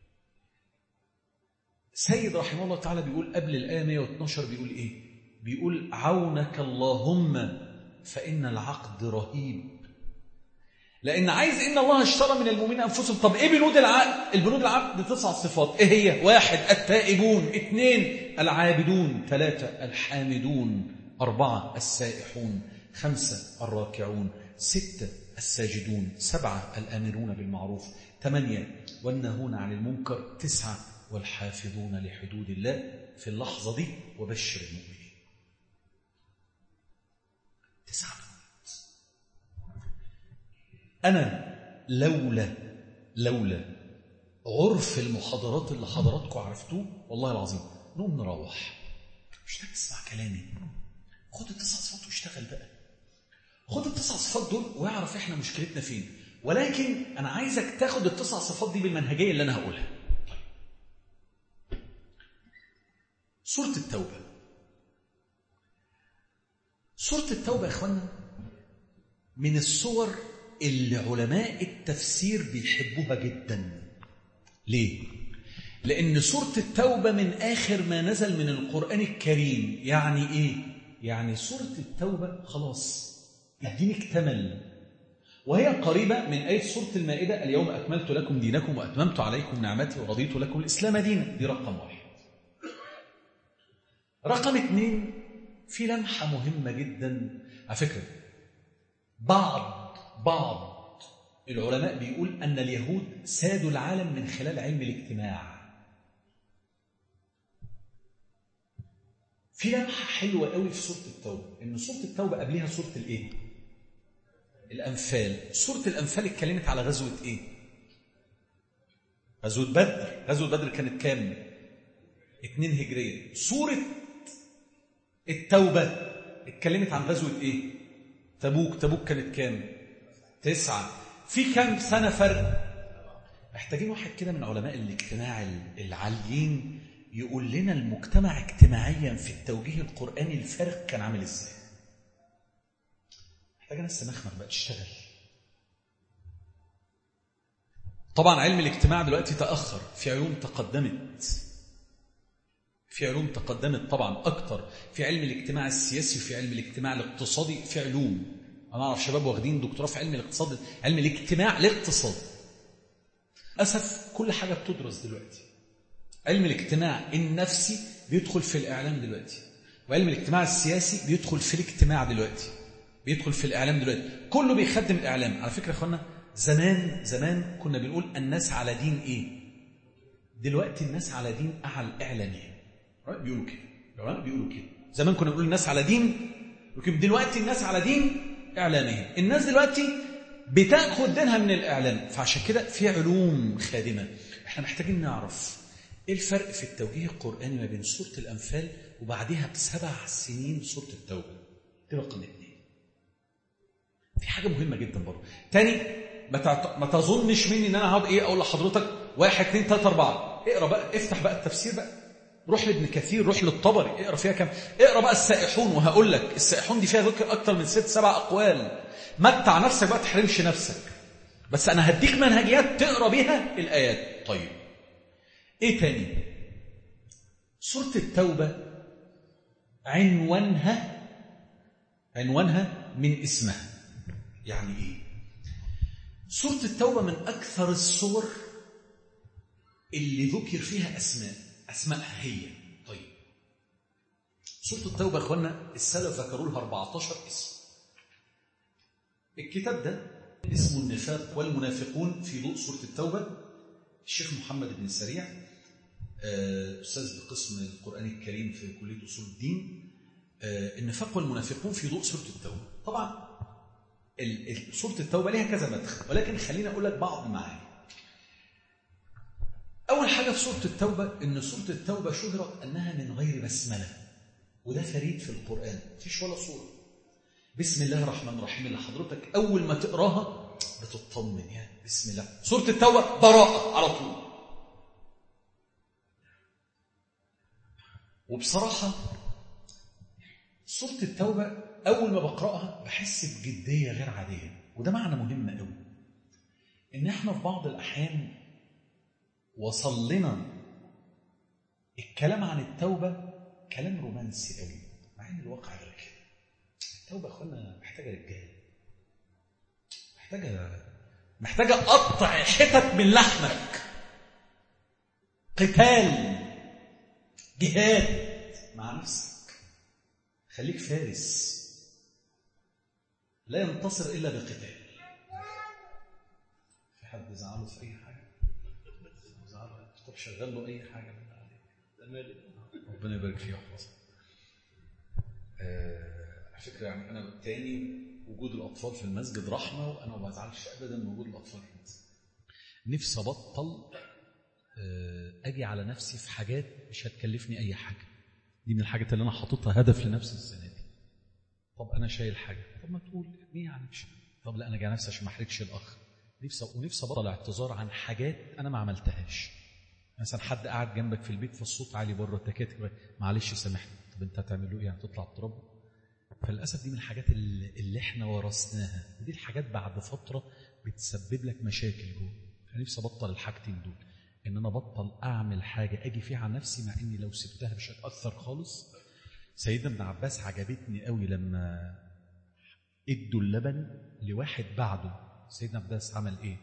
سيد رحمه الله تعالى بيقول قبل الآية مئة واثناشر بيقول إيه؟ بيقول عونك اللهم فإن العقد رهيب. لأن عايز إن الله اشترى من المؤمنين أنفسهم. طب إيه بنود العقد؟ البنود العقد تسع صفات. إيه هي؟ واحد التائبون، اثنين العابدون، ثلاثة الحامدون، أربعة السائحون، خمسة الراكعون، ستة الساجدون، سبعة الآمرون بالمعروف، ثمانية والناهون عن المنكر، تسعة والحافظون لحدود الله. في اللحظة دي وبشر المؤمنين. تسعة. أنا لولا لولا عرف المحاضرات اللي حضراتكم عرفتوه والله العظيم نقوم نروح، مش هتسمع كلامي. خد التسع صفات واشتغل بقى. خد التسع صفات دول واعرف احنا مشكلتنا فين. ولكن انا عايزك تاخد التسع صفات دي بالمنهجيه اللي انا هقولها. سورة التوبة. سورة التوبة يا اخوانا من السور اللي علماء التفسير بيحبوها جدا. ليه؟ لأن سورة التوبة من آخر ما نزل من القرآن الكريم. يعني إيه؟ يعني سورة التوبة خلاص الدين اكتمل، وهي قريبة من آية سورة المائدة اليوم أكملت لكم دينكم وأتممت عليكم نعمتي ورضيت لكم الإسلام دينا. دي رقم واحد. رقم اثنين، في لمحة مهمة جدا على فكرة. بعض بعض العلماء بيقول أن اليهود سادوا العالم من خلال علم الاجتماع. في لمحة حلوة قوي في سورة التوبة، إن سورة التوبة قبلها سورة الإيه؟ الأنفال. سورة الأنفال اتكلمت على غزوة إيه؟ غزوة بدر. غزوة بدر كانت كام؟ اتنين هجرية. سورة التوبة اتكلمت عن غزوة إيه؟ تبوك. تبوك كانت كام؟ تسعة. في كام سنة فرق؟ محتاجين واحد كده من علماء الاجتماع العاليين يقول لنا المجتمع اجتماعيا في التوجيه القرآني الفرق كان عامل ازاي. محتاجة ناس مخمر بقى تشتغل. طبعا علم الاجتماع دلوقتي تأخر، في علوم تقدمت في علوم تقدمت طبعا أكتر. في علم الاجتماع السياسي وفي علم الاجتماع الاقتصادي. في علوم أنا أعرف شباب واخدين دكتوراه في علم الاقتصاد، علم الاجتماع الاقتصاد. أسف كل حاجة بتدرس دلوقتي. علم الاجتماع النفسي بيدخل في الإعلام دلوقتي، وعلم الاجتماع السياسي بيدخل في الاجتماع دلوقتي، بيدخل في الإعلام دلوقتي. كله بيخدم الإعلام. على فكرة يا أخوانا زمان زمان كنا بنقول الناس على دين إيه؟ دلوقتي الناس على دين أعلى إعلامية. بيقولوا كده بيقولوا كده زمان كنا بنقول الناس على دين، لكن دلوقتي الناس على دين إعلامية. الناس دلوقتي بتاخد دينها من الإعلام، فعشان كده في علوم خادمة. احنا محتاجين نعرف ايه الفرق في التوجيه القرآني ما بين سورة الأنفال وبعدها بسبع سنين سورة التوبة. دي رقم اثنين. في حاجة مهمة جدا برضه. تاني ما ما تظنش مني ان انا هقعد ايه اقول لحضرتك واحد اثنين ثلاثة أربعة. اقرا بقى، افتح بقى التفسير بقى، روح لابن كثير، روح للطبري، اقرا فيها كم. اقرا بقى السائحون وهقول لك السائحون دي فيها ذكر اكتر من ست سبع اقوال. متع نفسك بقى، تحرمش نفسك. بس انا هديك منهجيات تقرا بيها الايات. طيب ايه تاني؟ سورة التوبة عنوانها عنوانها من اسمها. يعني ايه؟ سورة التوبة من اكثر السور اللي ذكر فيها اسماء اسماءها هي. طيب سورة التوبة يا اخوانا السلف ذكروا لها أربعة عشر اسم. الكتاب ده اسمه النفاق والمنافقون في ضوء سورة التوبة. الشيخ محمد بن سريع أستاذ بقسم القرآن الكريم في كلية أصول الدين. النفاق والمنافقون في ضوء سورة التوبة. طبعا سورة التوبة لها كذا مدخل، ولكن خلينا أقول لك بعض معاني. أول حاجة في سورة التوبة إن سورة التوبة شهرت أنها من غير بسملة، وده فريد في القرآن. مفيش ولا سورة بسم الله الرحمن الرحيم اللي حضرتك أول ما تقراها بتطمن يعني بسم الله. سورة التوبة براءة على طول. وبصراحة سورة التوبة أول ما بقرأها بحس بجدية غير عادية، وده معنى مهم قوي. إن إحنا في بعض الأحيان وصل لنا الكلام عن التوبة كلام رومانسي قوي، مع إن الواقع غير كده. التوبة يا أخوانا محتاجة رجال، محتاجة محتاجة قطع حتت من لحمك، قتال، جهاد مع نفسك. خليك فارس لا ينتصر إلا بقتال. في حد زعله في أي حاجة؟ زعله طب شغل له أي حاجة من عليك، ربنا يبارك فيه ويحفظه. على فكرة يعني أنا بالتاني وجود الأطفال في المسجد رحمة، وأنا ما بزعلش أبدا من وجود الأطفال في المسجد. نفسي أبطل أجي على نفسي في حاجات مش هتكلفني أي حاجة. دي من الحاجات اللي أنا حاططها هدف لنفسي السنة دي. طب انا شايل حاجه، طب ما تقول ليه يعني مش، طب لا انا جاي نفسي عشان ما احرجش الاخ، نفسي ونفسي ابطل اعتذار عن حاجات انا ما عملتهاش. مثلا حد قاعد جنبك في البيت فالصوت عالي بره التكاتك، معلش سامحني، طب انت هتعمل له ايه؟ هتطلع تضربه؟ فللاسف دي من الحاجات اللي, اللي احنا ورثناها، ودي الحاجات بعد فتره بتسبب لك مشاكل جوه. فنفسي ابطل الحاجتين دول، ان انا بطل اعمل حاجه اجي فيها عن نفسي، مع اني لو سبتها مش هتاثر خالص. سيدنا ابن عباس عجبتني قوي لما ادوا اللبن لواحد بعده، سيدنا عباس عمل ايه؟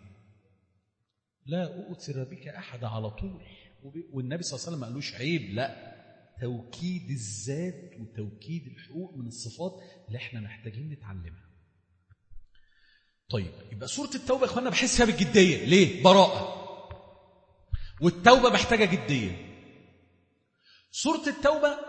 لا أؤثر بك أحد على طول. والنبي صلى الله عليه وسلم ما قالوش عيب، لا، توكيد الذات وتوكيد الحقوق من الصفات اللي احنا محتاجين نتعلمها. طيب يبقى سورة التوبة يا اخوانا بحسها بالجدية. ليه؟ براءة، والتوبة محتاجة جدية. سورة التوبة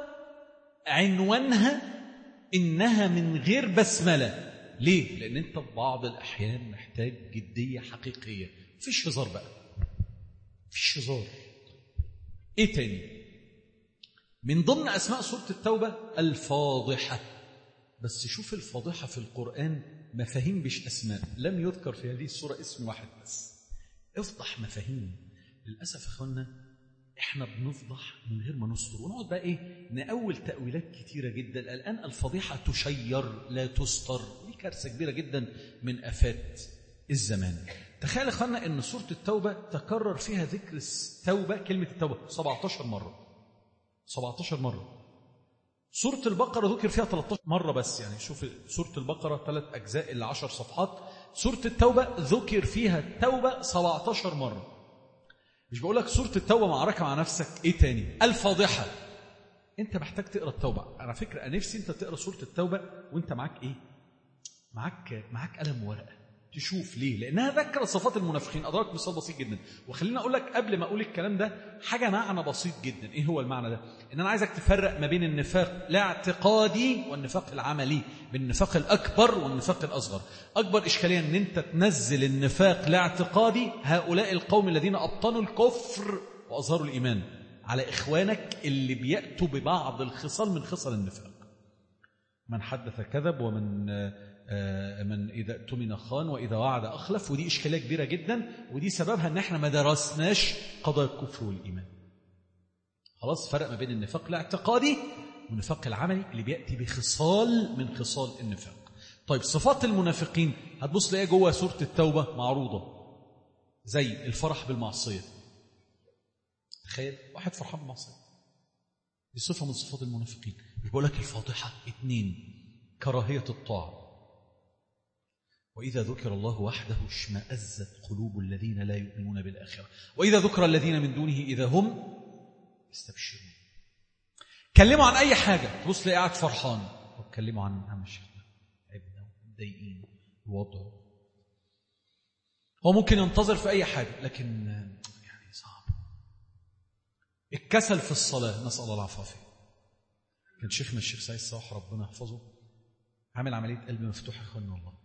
عنوانها إنها من غير بسملة. ليه؟ لأن أنت في بعض الأحيان محتاج جدية حقيقية، مفيش هزار بقى، مفيش هزار. إيه تاني؟ من ضمن أسماء سورة التوبة الفاضحة. بس شوف الفاضحة في القرآن مفاهيم مش أسماء، لم يذكر في هذه السورة اسم واحد بس. افضح مفاهيم. للأسف أخوانا احنا بنفضح من غير ما نستر، ونقعد بقى ايه نأول تأويلات كتيرة جدا. الآن الفضيحة تشير لا تستر، دي كارثة كبيرة جدا من آفات الزمان. تخيل أخوانا ان سورة التوبة تكرر فيها ذكر التوبة، كلمة التوبة سبعة عشر مرة، سبعة عشر مرة. سورة البقرة ذكر فيها ثلاثة عشر مرة بس، يعني شوف سورة البقرة ثلاث أجزاء إلى عشر صفحات، سورة التوبة ذكر فيها التوبة سبعة عشر مرة. مش بقول لك سورة التوبة معركة مع نفسك. ايه تاني؟ الفاضحة. انت محتاج تقرأ التوبة. على فكرة انا نفسي انت تقرأ سورة التوبة وانت معاك ايه؟ معاك معاك قلم ورقة تشوف. ليه؟ لانها ذكر صفات المنافقين. ادراك مثال بسيط جدا. وخلينا اقول لك قبل ما اقول الكلام ده حاجة معنى بسيط جدا. ايه هو المعنى ده؟ ان انا عايزك تفرق ما بين النفاق الاعتقادي والنفاق العملي، بين النفاق الاكبر والنفاق الاصغر. اكبر اشكالية ان انت تنزل النفاق الاعتقادي، هؤلاء القوم الذين ابطنوا الكفر واظهروا الايمان، على اخوانك اللي بيأتوا ببعض الخصال من خصال النفاق. من حدث كذب، ومن من إذا اؤتمن خان، وإذا وعد أخلف. ودي إشكالية كبيرة جدا، ودي سببها أن احنا ما درسناش قضايا الكفر والإيمان. خلاص فرق ما بين النفاق الاعتقادي والنفاق العملي اللي بيأتي بخصال من خصال النفاق. طيب صفات المنافقين هتبص لإيه جوه سورة التوبة معروضة؟ زي الفرح بالمعصية. تخيل واحد فرحان بالمعصية، دي صفة من صفات المنافقين. مش بقول لك الفاضحة. اتنين، كراهية الطاعة. وإذا ذكر الله وحده اشمأزت قلوب الذين لا يؤمنون بالآخرة، وإذا ذكر الذين من دونه إذا هم يستبشرون. كلموا عن أي حاجة تبص لي قاعد فرحان، وكلموا عن عم الشيخ عبنا مضايقين وضعه. هو ممكن ينتظر في أي حاجة، لكن يعني صعب. الكسل في الصلاة، نسأل الله العافية. كان شيخنا الشيخ سعيد صاح ربنا يحفظه عامل عملية قلب مفتوح يا اخوانا والله،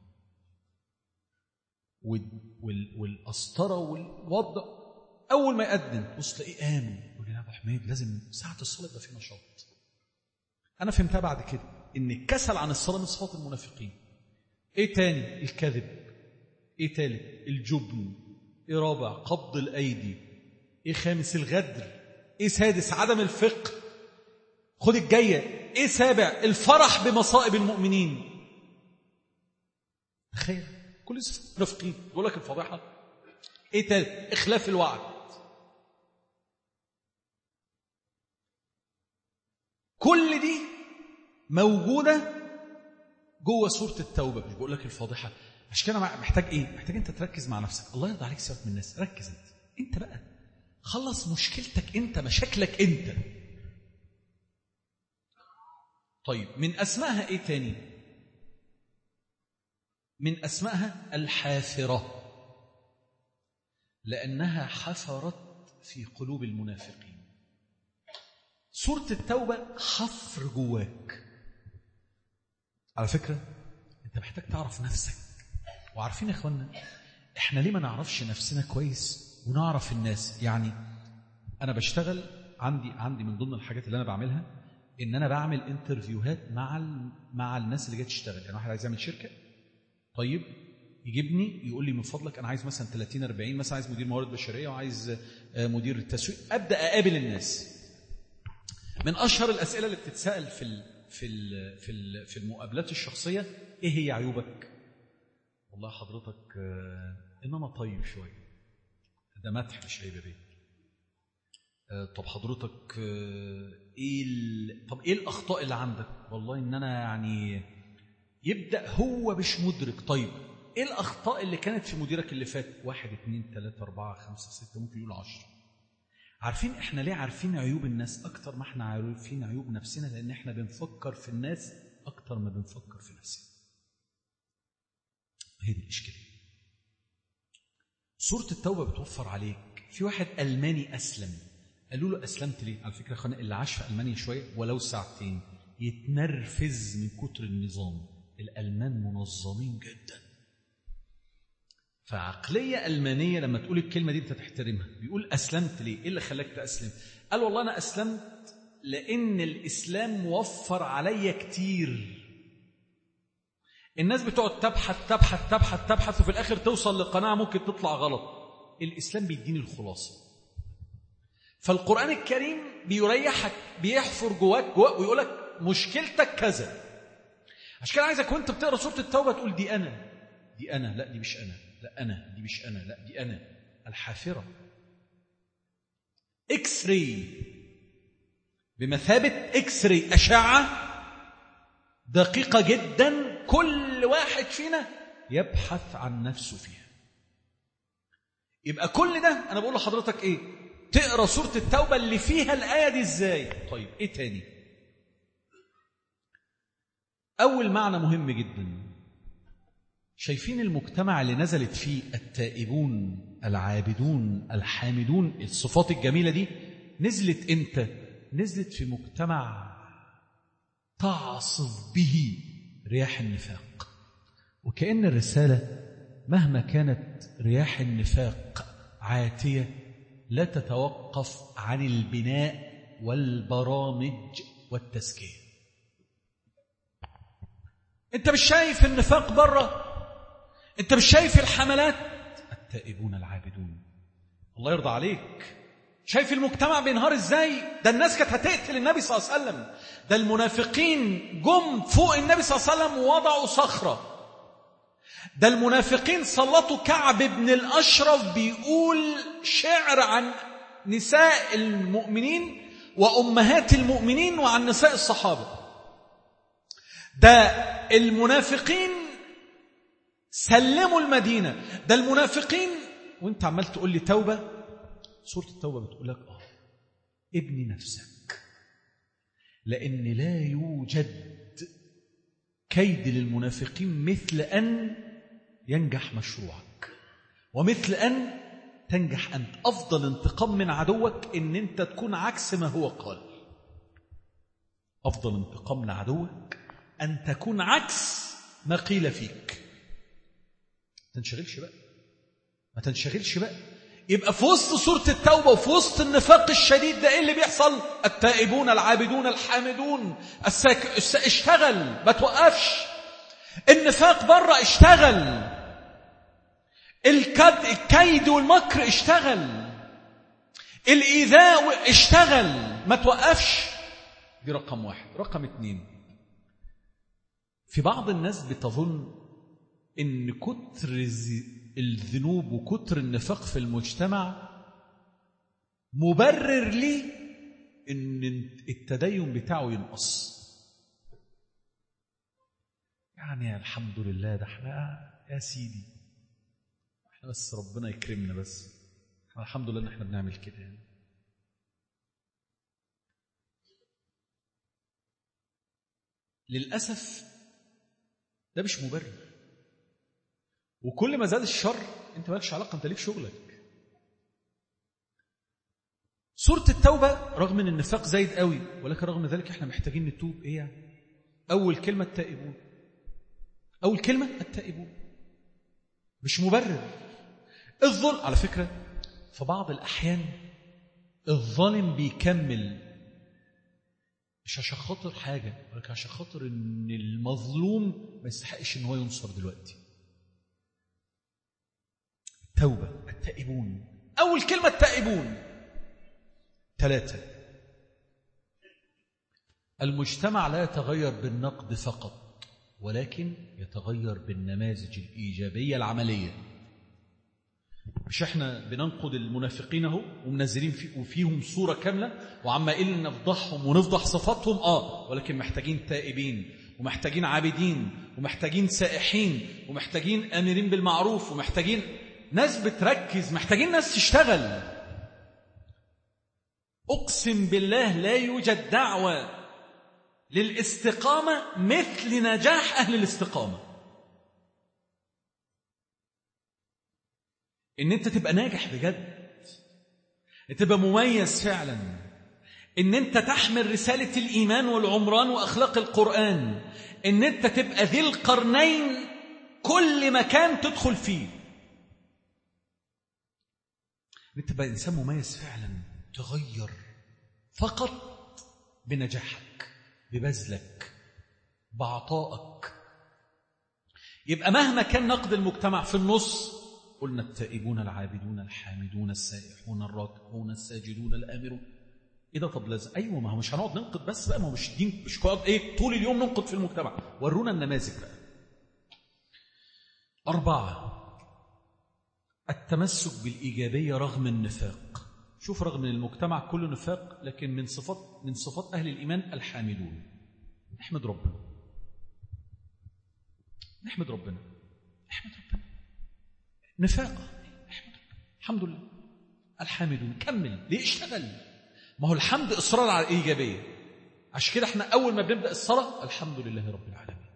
والقسطرة والوضع أول ما يقدم بص تلاقيه قام يقول لي يا أبو حميد لازم ساعة الصلاة يبقى في نشاط. أنا فهمتها بعد كده إن الكسل عن الصلاة من صفات المنافقين. إيه تاني؟ الكذب. إيه تالت؟ الجبن. إيه رابع؟ قبض الأيدي. إيه خامس؟ الغدر. إيه سادس؟ عدم الفقه. خد الجاية. إيه سابع؟ الفرح بمصائب المؤمنين. تخيل كل صفات منافقين. بقول لك الفضيحة. إيه تالت؟ إخلاف الوعد. كل دي موجودة جوه سورة التوبة. مش بقول لك الفاضحة. عشان كده محتاج ايه؟ محتاج انت تركز مع نفسك. الله يرضى عليك سيبك من الناس، ركز انت. انت بقى خلص مشكلتك انت، مشاكلك انت. طيب من اسمائها ايه تاني؟ من اسمائها الحافرة، لانها حفرت في قلوب المنافقين. سورة التوبة حفر جواك. على فكرة انت محتاج تعرف نفسك. وعارفين يا اخوانا احنا ليه ما نعرفش نفسنا كويس ونعرف الناس؟ يعني انا بشتغل، عندي عندي من ضمن الحاجات اللي انا بعملها ان انا بعمل انترفيوهات مع مع الناس اللي جايه تشتغل. يعني واحد عايز يعمل شركه، طيب يجيبني يقول لي من فضلك انا عايز مثلا ثلاثين أربعين، مثلا عايز مدير موارد بشريه وعايز مدير التسويق. ابدا اقابل الناس. من اشهر الاسئله اللي بتتسال في ال في ال في ال في المقابلات الشخصيه، ايه هي عيوبك؟ والله حضرتك ان انا طيب شويه، ده مدح مش عيب يا بيه. طب حضرتك ايه ال... طب ايه الاخطاء اللي عندك؟ والله ان انا يعني يبدا هو مش مدرك. طيب ايه الاخطاء اللي كانت في مديرك اللي فات؟ واحد اثنين ثلاثة أربعة خمسة ستة، ممكن يقول عشرة. عارفين احنا ليه عارفين عيوب الناس اكتر ما احنا عارفين عيوب نفسنا؟ لان احنا بنفكر في الناس اكتر ما بنفكر في نفسنا. هي دي الاشكاليه. سورة التوبة بتوفر عليك. في واحد ألماني أسلم، قالوا له أسلمت ليه؟ على فكرة يا أخوانا اللي عاش في ألمانيا شوية ولو ساعتين يتنرفز من كتر النظام. الألمان منظمين جدا، فعقلية ألمانية لما تقول الكلمة دي أنت تحترمها. بيقول أسلمت ليه؟ إيه اللي خلاك تأسلم؟ قال والله أنا أسلمت لأن الإسلام موفر عليا كتير. الناس بتقعد تبحث تبحث تبحث تبحث وفي الآخر توصل لقناعة ممكن تطلع غلط. الإسلام بيديني الخلاصة. فالقرآن الكريم بيريحك، بيحفر جواك جواك ويقولك مشكلتك كذا. عشان كده عايزك وانت بتقرأ سورة التوبة تقول دي أنا، دي أنا، لا دي مش أنا، لا أنا، دي مش أنا، لا دي أنا. الحافرة إكس راي، بمثابة إكس راي، أشعة دقيقة جدا كل واحد فينا يبحث عن نفسه فيها. يبقى كل ده أنا بقول لحضرتك إيه؟ تقرأ سورة التوبة اللي فيها الآية دي إزاي؟ طيب إيه تاني؟ أول معنى مهم جدا، شايفين المجتمع اللي نزلت فيه التائبون العابدون الحامدون، الصفات الجميلة دي نزلت إمتى؟ نزلت في مجتمع تعصف به رياح النفاق. وكأن الرسالة مهما كانت رياح النفاق عاتية لا تتوقف عن البناء والبرامج والتزكية. انت مش شايف النفاق بره؟ انت مش شايف الحملات؟ التائبون العابدون، الله يرضى عليك. شايف المجتمع بينهار ازاي؟ ده الناس كانت هتقتل النبي صلى الله عليه وسلم. ده المنافقين جم فوق النبي صلى الله عليه وسلم ووضعوا صخرة. ده المنافقين سلطوا كعب بن الأشرف بيقول شعر عن نساء المؤمنين وأمهات المؤمنين وعن نساء الصحابة. ده المنافقين سلموا المدينة. ده المنافقين وانت عمال تقول لي توبة، سورة التوبة بتقول لك اه ابني نفسك، لأن لا يوجد كيد للمنافقين مثل أن ينجح مشروعك، ومثل أن تنجح أنت. أفضل انتقام من عدوك إن أنت تكون عكس ما هو قال. أفضل انتقام لعدوك أن تكون عكس ما قيل فيك. ما تنشغلش بقى، ما تنشغلش بقى. يبقى في وسط سورة التوبة وفي وسط النفاق الشديد ده ايه اللي بيحصل؟ التائبون العابدون الحامدون الساك... اشتغل، ما توقفش. النفاق بره اشتغل، الكد... الكيد والمكر اشتغل، الإيذاء اشتغل، ما توقفش. دي رقم واحد. رقم اتنين، في بعض الناس بتظن ان كتر الذنوب وكتر النفاق في المجتمع مبرر لي ان التدين بتاعه ينقص. يعني الحمد لله ده احنا يا سيدي احنا بس ربنا يكرمنا، بس الحمد لله ان احنا بنعمل كده. يعني للأسف ده مش مبرر. وكل ما زاد الشر انت مالكش علاقة، انت ليك شغلك. سورة التوبة رغم ان النفاق زايد قوي، ولكن رغم ذلك احنا محتاجين نتوب. ايه يعني؟ اول كلمة التائبون، اول كلمة التائبون، مش مبرر. الظلم على فكرة في بعض الأحيان الظالم بيكمل مش عشان خاطر حاجة، ولكن عشان خاطر ان المظلوم ما يستحقش ان هو ينصر دلوقتي. التوبة، التائبون. أول كلمة التائبون. ثلاثة، المجتمع لا يتغير بالنقد فقط، ولكن يتغير بالنماذج الإيجابية العملية. مش احنا بننقد المنافقين اهو ومنزلين في وفيهم صورة كاملة وعمالين نفضحهم ونفضح صفاتهم، اه ولكن محتاجين تائبين، ومحتاجين عابدين، ومحتاجين سائحين، ومحتاجين آمرين بالمعروف، ومحتاجين ناس بتركز، محتاجين ناس تشتغل. أقسم بالله لا يوجد دعوة للاستقامة مثل نجاح أهل الاستقامة. إن أنت تبقى ناجح بجد، تبقى مميز فعلا، إن أنت تحمل رسالة الإيمان والعمران وأخلاق القرآن، إن أنت تبقى ذي القرنين كل مكان تدخل فيه، إن أنت تبقى إنسان مميز فعلا، تغير فقط بنجاحك، ببذلك، بعطائك. يبقى مهما كان نقد المجتمع في النص، قلنا التائبون العابدون الحامدون السائحون الراكعون الساجدون الآمرون. ايه ده؟ طب لازم، ايوه، ما هو مش هنقعد ننقد بس بقى، ما هو مش دين، مش قاعد ايه طول اليوم ننقد في المجتمع. ورونا النماذج بقى. أربعة، التمسك بالإيجابية رغم النفاق. شوف، رغم المجتمع كله نفاق، لكن من صفات من صفات أهل الإيمان الحامدون. نحمد ربنا، نحمد ربنا، نحمد ربنا. نفاق، نحمد ربنا، الحمد لله. الحامدون، كمل ليه؟ اشتغل. ما هو الحمد إصرار على الإيجابية. عشان كده احنا أول ما بنبدأ الصلاة الحمد لله رب العالمين.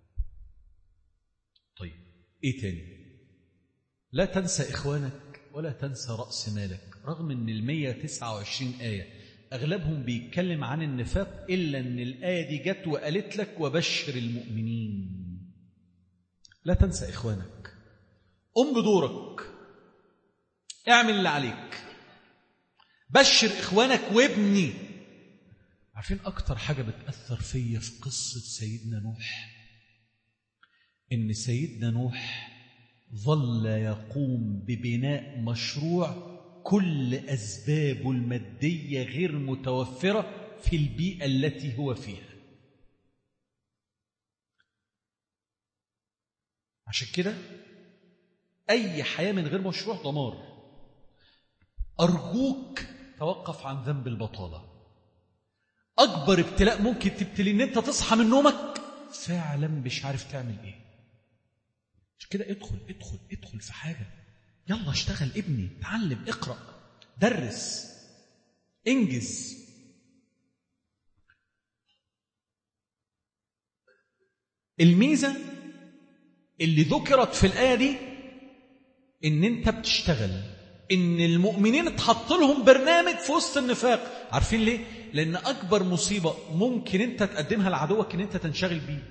طيب ايه تاني؟ لا تنسى إخوانك ولا تنسى رأس مالك. رغم ان المية تسعة وعشرين آية أغلبهم بيتكلم عن النفاق، إلا ان الآية دي جت وقالت لك وبشر المؤمنين. لا تنسى إخوانك، قم بدورك، اعمل اللي عليك، بشر إخوانك وابني. عارفين أكتر حاجة بتأثر فيا في قصة سيدنا نوح؟ إن سيدنا نوح ظل يقوم ببناء مشروع كل أسبابه المادية غير متوفرة في البيئة التي هو فيها. عشان كده أي حياة من غير مشروع دمار. أرجوك توقف عن ذنب البطالة. أكبر ابتلاء ممكن تبتلي إن أنت تصحى من نومك فعلا مش عارف تعمل إيه. مش كده؟ ادخل ادخل ادخل في حاجة، يلا اشتغل ابني، تعلم، اقرأ، درس، انجز. الميزة اللي ذكرت في الآية دي إن أنت بتشتغل، إن المؤمنين اتحط لهم برنامج في وسط النفاق. عارفين ليه؟ لأن أكبر مصيبة ممكن أنت تقدمها لعدوك إن أنت تنشغل بيه.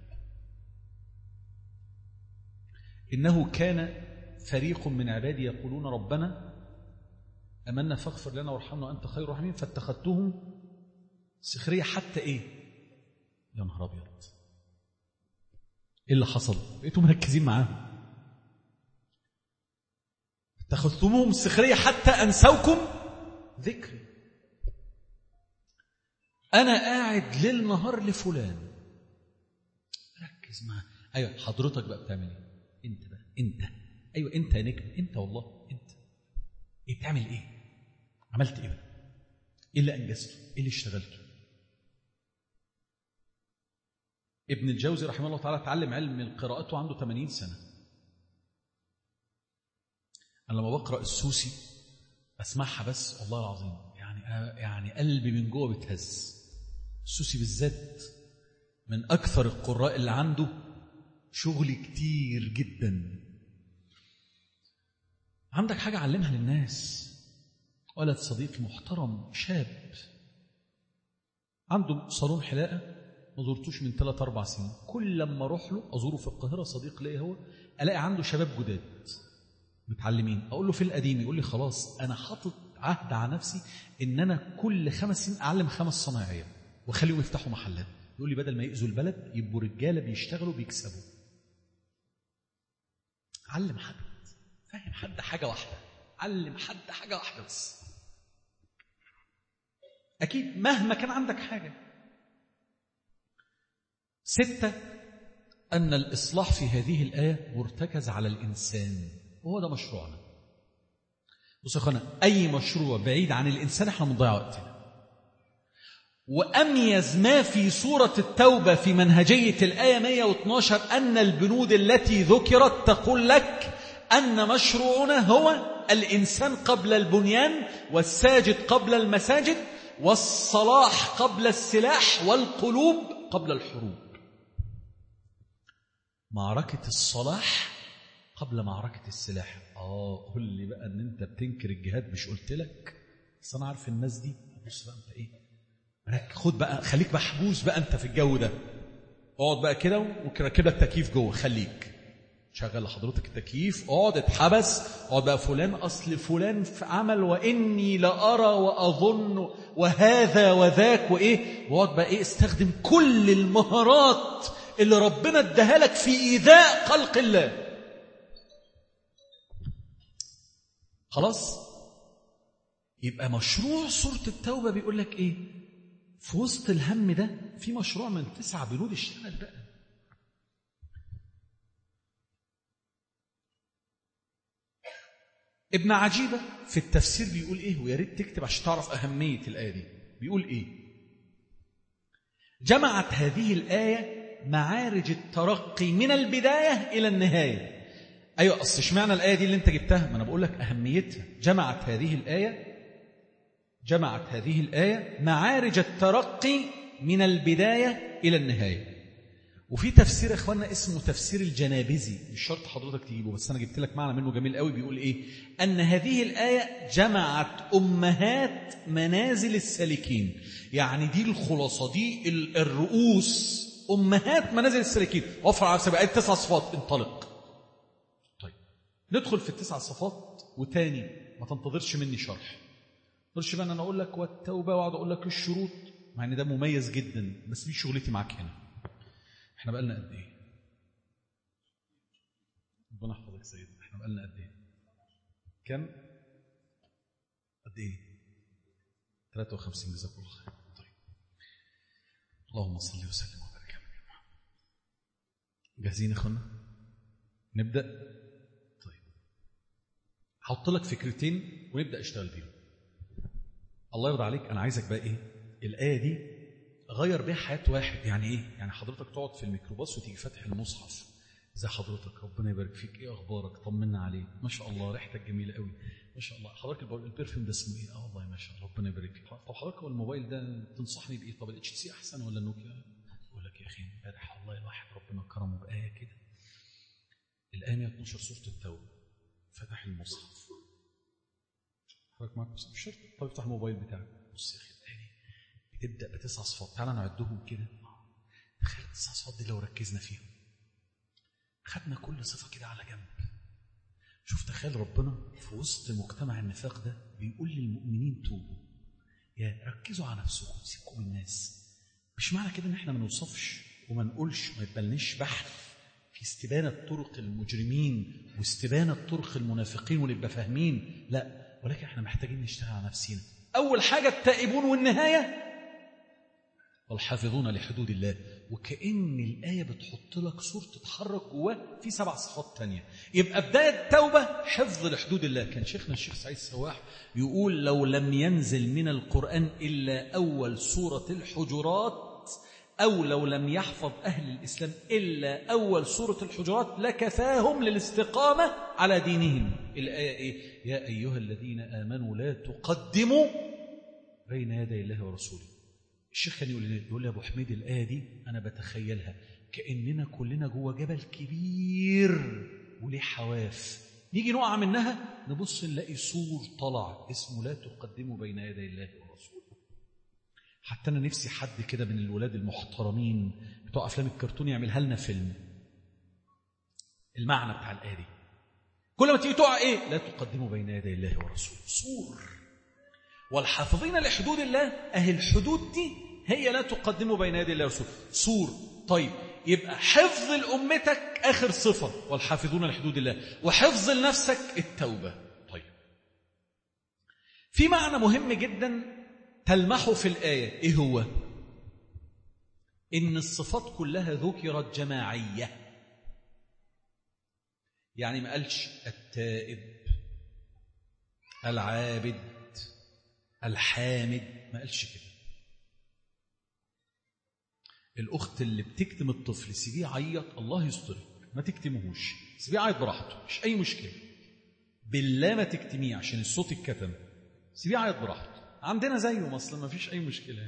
إنه كان فريق من عبادي يقولون ربنا أمنا فاغفر لنا وارحمنا وأنت خير الراحمين فاتخذتهم سخرية. حتى إيه؟ يا نهار أبيض، إيه اللي حصل؟ بقيتوا مركزين معاهم. اتخذتموهم سخرية حتى أنسوكم ذكري. أنا قاعد ليل نهار لفلان، ركز معاه. أيوة حضرتك بقى بتعمل إيه؟ أنت بقى أنت، أيوة أنت يا نجم، أنت والله أنت. إيه بتعمل إيه؟ عملت إيه بقى؟ إيه اللي أنجزته؟ إيه اللي اشتغلته؟ ابن الجوزي رحمه الله تعالى تعلم علم القراءات وعنده ثمانين سنة. أنا لما بقرأ السوسي أسمعها بس والله العظيم يعني يعني قلبي من جوه بيتهز. السوسي بالذات من أكثر القراء اللي عنده شغل كتير جدا. عندك حاجة علمها للناس. ولد صديق محترم شاب عنده صالون حلاقة، ما زرتوش من ثلاث أربع سنين. كل لما أروح له أزوره في القاهرة، صديق ليه هو، ألاقي عنده شباب جداد متعلمين. أقول له في القديم، يقول لي خلاص أنا حاطط عهد على نفسي إن أنا كل خمس سنين أعلم خمس صنايعية. وخليهم يفتحوا محلات. يقول لي بدل ما يأذوا البلد يبقوا رجالة بيشتغلوا بيكسبوا. علم حد، فهم حد حاجة واحدة، علم حد حاجة واحدة بس. أكيد مهما كان عندك حاجة. ستة، أن الإصلاح في هذه الآية مرتكز على الإنسان، وهو ده مشروعنا. بصوا يا أخوانا، أي مشروع بعيد عن الإنسان احنا بنضيع وقتنا. وأميز ما في سورة التوبة في منهجية الآية مئة واثني عشر أن البنود التي ذكرت تقول لك أن مشروعنا هو الإنسان قبل البنيان، والساجد قبل المساجد، والصلاح قبل السلاح، والقلوب قبل الحروب. معركة الصلاح قبل معركة السلاح. آه قول لي بقى أن أنت بتنكر الجهاد، مش قلت لك؟ بس أنا عارف الناس دي. بص بقى أنت إيه، خد بقى، خليك محبوس بقى أنت في الجو ده. اقعد بقى كده وراكب لك تكييف جوه، خليك شغل لحضرتك التكييف، اقعد اتحبس، اقعد بقى فلان أصل فلان في عمل وإني لأرى وأظن وهذا وذاك وإيه، واقعد بقى إيه، استخدم كل المهارات اللي ربنا اداها لك في إيذاء خلق الله. خلاص، يبقى مشروع سورة التوبة بيقول لك إيه؟ في وسط الهم ده في مشروع من تسعة بنود اشتغل بقى. ابن عجيبة في التفسير بيقول إيه، ويا ريت تكتب عشان تعرف أهمية الآية دي. بيقول إيه؟ جمعت هذه الآية معارج الترقي من البداية إلى النهاية. أيوة، أصل اشمعنى الآية دي اللي أنت جبتها؟ ما أنا بقول لك أهميتها. جمعت هذه الآية جمعت هذه الآية معارج الترقي من البداية إلى النهاية. وفي تفسير إخواننا اسمه تفسير الجنابزي، مش شرط حضرتك تجيبه، بس أنا جبت لك معنى منه جميل قوي. بيقول إيه؟ أن هذه الآية جمعت أمهات منازل السالكين. يعني دي الخلاصة، دي الرؤوس، أمهات منازل السالكين. وفر على سبعين تسع صفات، انطلق. طيب ندخل في التسع صفات، وتاني ما تنتظرش مني شرح. قلش بقى أنا أقول لك والتوبة وأقعد أقول لك الشروط، مع إن ده مميز جدا، بس دي شغلتي معاك هنا. إحنا بقالنا قد إيه؟ ربنا يحفظك سيدنا. إحنا بقالنا قد إيه؟ كم؟ قد إيه؟ ثلاثة وخمسين. جزاك الله خير. طيب اللهم صل وسلم وبارك على محمد. جاهزين يا أخوانا؟ نبدأ؟ طيب هحط لك فكرتين ونبدأ اشتغل بيهم. الله يرضى عليك، أنا عايزك بقى إيه؟ الآية دي غير بيها حياة واحد. يعني إيه؟ يعني حضرتك تقعد في الميكروباص وتيجي فاتح المصحف. زي حضرتك، ربنا يبارك فيك، إيه أخبارك؟ طمنا عليك، ما شاء الله ريحتك جميلة قوي، ما شاء الله. حضرتك البرفيوم ده اسمه إيه؟ آه والله ما شاء الله، ربنا يبارك فيك. طب حضرتك هو الموبايل ده تنصحني بإيه؟ طب الاتش سي أحسن ولا النوكيا؟ أقول لك يا أخي امبارح والله الواحد ربنا كرمه بآية كده. الآية مئة واثني عشر سورة التوبة، فتح المصحف. حضرتك معك مش شرط، طب افتح الموبايل بتاعك. بص يا أخي الآية دي بتبدأ بتسع صفات، تعالى نعدهم كده. تخيل التسع صفات دي لو ركزنا فيهم، خدنا كل صفة كده على جنب. شوف تخيل ربنا في وسط مجتمع النفاق ده بيقول للمؤمنين توبوا. يا ركزوا على نفسكم، سيبكم من الناس. مش معنى كده ان احنا ما نوصفش وما نقولش وما يتبلنش بحث في استبانة طرق المجرمين واستبانة طرق المنافقين ونبقى فاهمين، لا، ولكن احنا محتاجين نشتغل على نفسنا. اول حاجة التائبون، والنهاية والحافظون لحدود الله. وكأن الآية بتحط لك صورة تتحرك جواه في سبع صفات تانية. يبقى بداية التوبة حفظ لحدود الله. كان شيخنا الشيخ سعيد السواح يقول لو لم ينزل من القرآن إلا أول سورة الحجرات، أو لو لم يحفظ أهل الإسلام إلا أول سورة الحجرات لكفاهم للاستقامة على دينهم. الآية إيه؟ يا أيها الذين آمنوا لا تقدموا بين يدي الله ورسوله. الشيخ كان يقول لي يقول لي أبو حميد الآية دي أنا بتخيلها كأننا كلنا جوه جبل كبير وليه حواف، نيجي نقع منها نبص نلاقي سور طلع اسمه لا تقدموا بين يدي الله ورسوله. حتى أنا نفسي حد كده من الولاد المحترمين بتوع أفلام الكرتون يعملها لنا فيلم. المعنى بتاع الآية دي كل ما تيجي تقع إيه؟ لا تقدموا بين يدي الله ورسوله، سور. والحافظين لحدود الله، أهي الحدود دي هي لا تقدموا بين يدي الله ورسوله. سور. طيب يبقى حفظ لأمتك آخر صفة، والحافظون لحدود الله، وحفظ لنفسك التوبة. طيب في معنى مهم جدا تلمحه في الآية، إيه هو؟ إن الصفات كلها ذكرت جماعية. يعني ما قالش التائب، العابد، الحامد، ما قالش كده. الأخت اللي بتكتم الطفل سيبيه عيط، الله يسترك، ما تكتمهوش، سيبيه عيط براحته، مش أي مشكلة، بالله ما تكتميه عشان الصوت الكتم، سيبيه عيط براحته، عندنا زيه أصلا ما فيش أي مشكلة.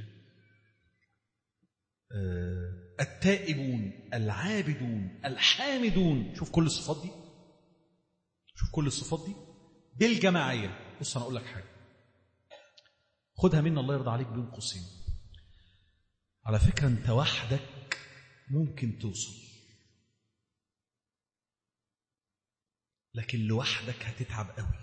آه التائبون، العابدون، الحامدون، شوف كل الصفات دي، شوف كل الصفات دي بالجماعية. بص أنا أقول لك حاجة، خدها مني الله يرضى عليك بين قوسين. على فكرة أنت وحدك ممكن توصل، لكن لوحدك هتتعب قوي.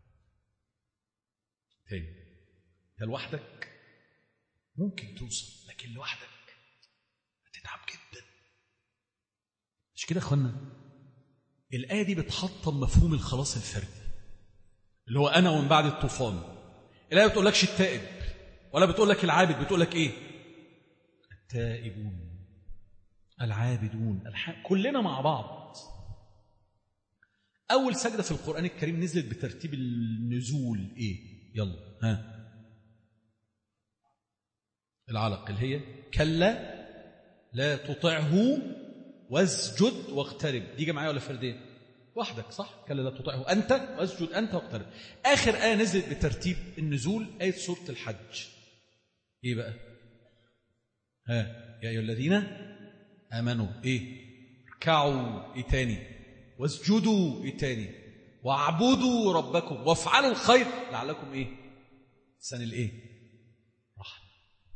تاني، أنت لوحدك ممكن توصل، لكن لوحدك هتتعب جدا. مش كده يا أخوانا؟ الآية دي بتحطم مفهوم الخلاص الفردي اللي هو أنا ومن بعد الطوفان. الآية بتقول لكش التائب ولا بتقول لك العابد، بتقول لك إيه؟ التائبون، العابدون، الح... كلنا مع بعض. أول سجدة في القرآن الكريم نزلت بترتيب النزول إيه؟ يلا ها، العلق، اللي هي كلا لا تطعه واسجد واقترب. دي جماعية ولا فردية؟ وحدك صح؟ كلا لا تطعه أنت واسجد أنت واقترب. آخر آية نزلت بترتيب النزول آية سورة الحج، إيه بقى؟ ها، يا أيها الذين آمنوا إيه؟ اركعوا إيه تاني؟ واسجدوا إيه تاني؟ واعبدوا ربكم وافعلوا الخير لعلكم إيه؟ سن الإيه؟ رحمة.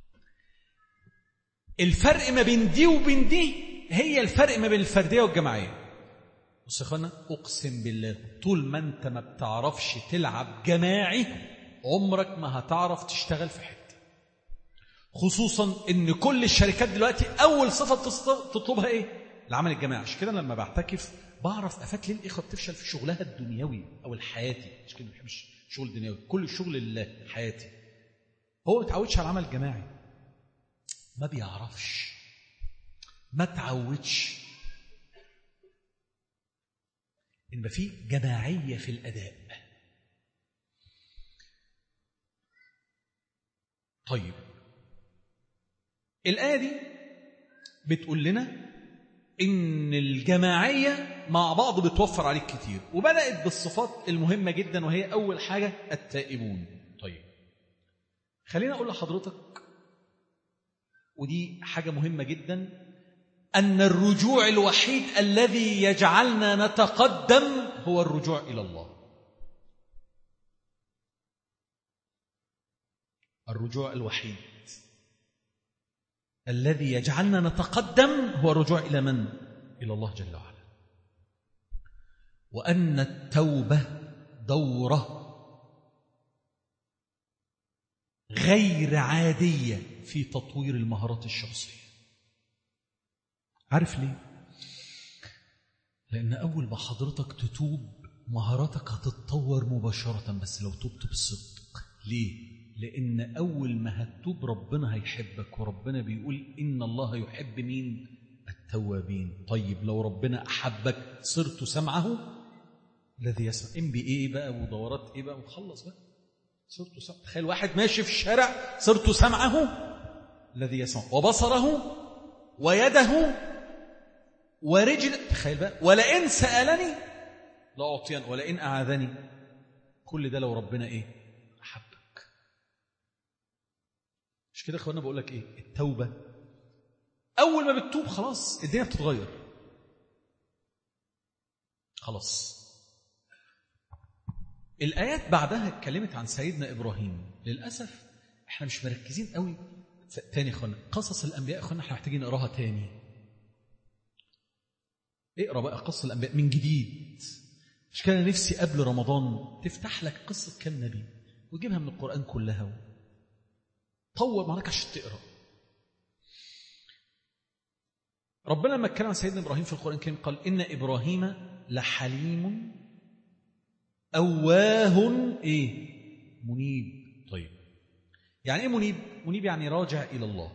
الفرق ما بين دي وبين دي هي الفرق ما بين الفردية والجماعية. بص يا اخوانا، اقسم بالله طول ما انت ما بتعرفش تلعب جماعي عمرك ما هتعرف تشتغل في حته، خصوصا ان كل الشركات دلوقتي اول صفه تطلبها ايه؟ العمل الجماعي. عشان كده لما بعتكف بعرف افات ليه الاخوه بتفشل في شغلها الدنيوي او الحياتي. مش كده، ما بحبش الشغل الدنيوي، كل الشغل لله حياتي. هو ما تعودش على العمل الجماعي، ما بيعرفش، ما تعودش إن في جماعية في الأداء. طيب الآية دي بتقول لنا إن الجماعية مع بعض بتوفر عليك كتير، وبدأت بالصفات المهمة جدا وهي أول حاجة التائبون. طيب خلينا أقول لحضرتك، ودي حاجة مهمة جدا، أن الرجوع الوحيد الذي يجعلنا نتقدم هو الرجوع إلى الله. الرجوع الوحيد الذي يجعلنا نتقدم هو الرجوع إلى من؟ إلى الله جل وعلا. وأن التوبة دورة غير عادية في تطوير المهارات الشخصية. عارف ليه؟ لأن أول ما حضرتك تتوب مهاراتك هتتطور مباشرة، بس لو توبت بالصدق. ليه؟ لأن أول ما هتتوب ربنا هيحبك، وربنا بيقول إن الله يحب مين؟ التوابين. طيب لو ربنا أحبك صرت سمعه الذي يسمع. ام بي ايه بقى ودورات ايه بقى وخلص بقى. صرت سمع. تخيل واحد ماشي في الشارع، صرت سمعه الذي يسمع وبصره ويده ورجل. تخيل بقى، ولئن سألني لأعطين ولئن أعاذني. كل ده لو ربنا ايه؟ أحبك. مش كده اخوانا؟ بقول لك ايه؟ التوبة أول ما بتتوب خلاص الدنيا بتتغير خلاص. الآيات بعدها اتكلمت عن سيدنا إبراهيم. للأسف احنا مش مركزين قوي. تاني اخوانا، قصص الأنبياء اخوانا احنا محتاجين نقراها تاني. اقرا بقى قصص الأنبياء من جديد. مش كان نفسي قبل رمضان تفتح لك قصة كم نبي وتجيبها من القرآن كلها، طور معاك عشان تقرا. ربنا لما اتكلم عن سيدنا إبراهيم في القرآن الكريم قال إن إبراهيم لحليم أواه إيه منيب. طيب يعني إيه منيب؟ منيب يعني راجع إلى الله.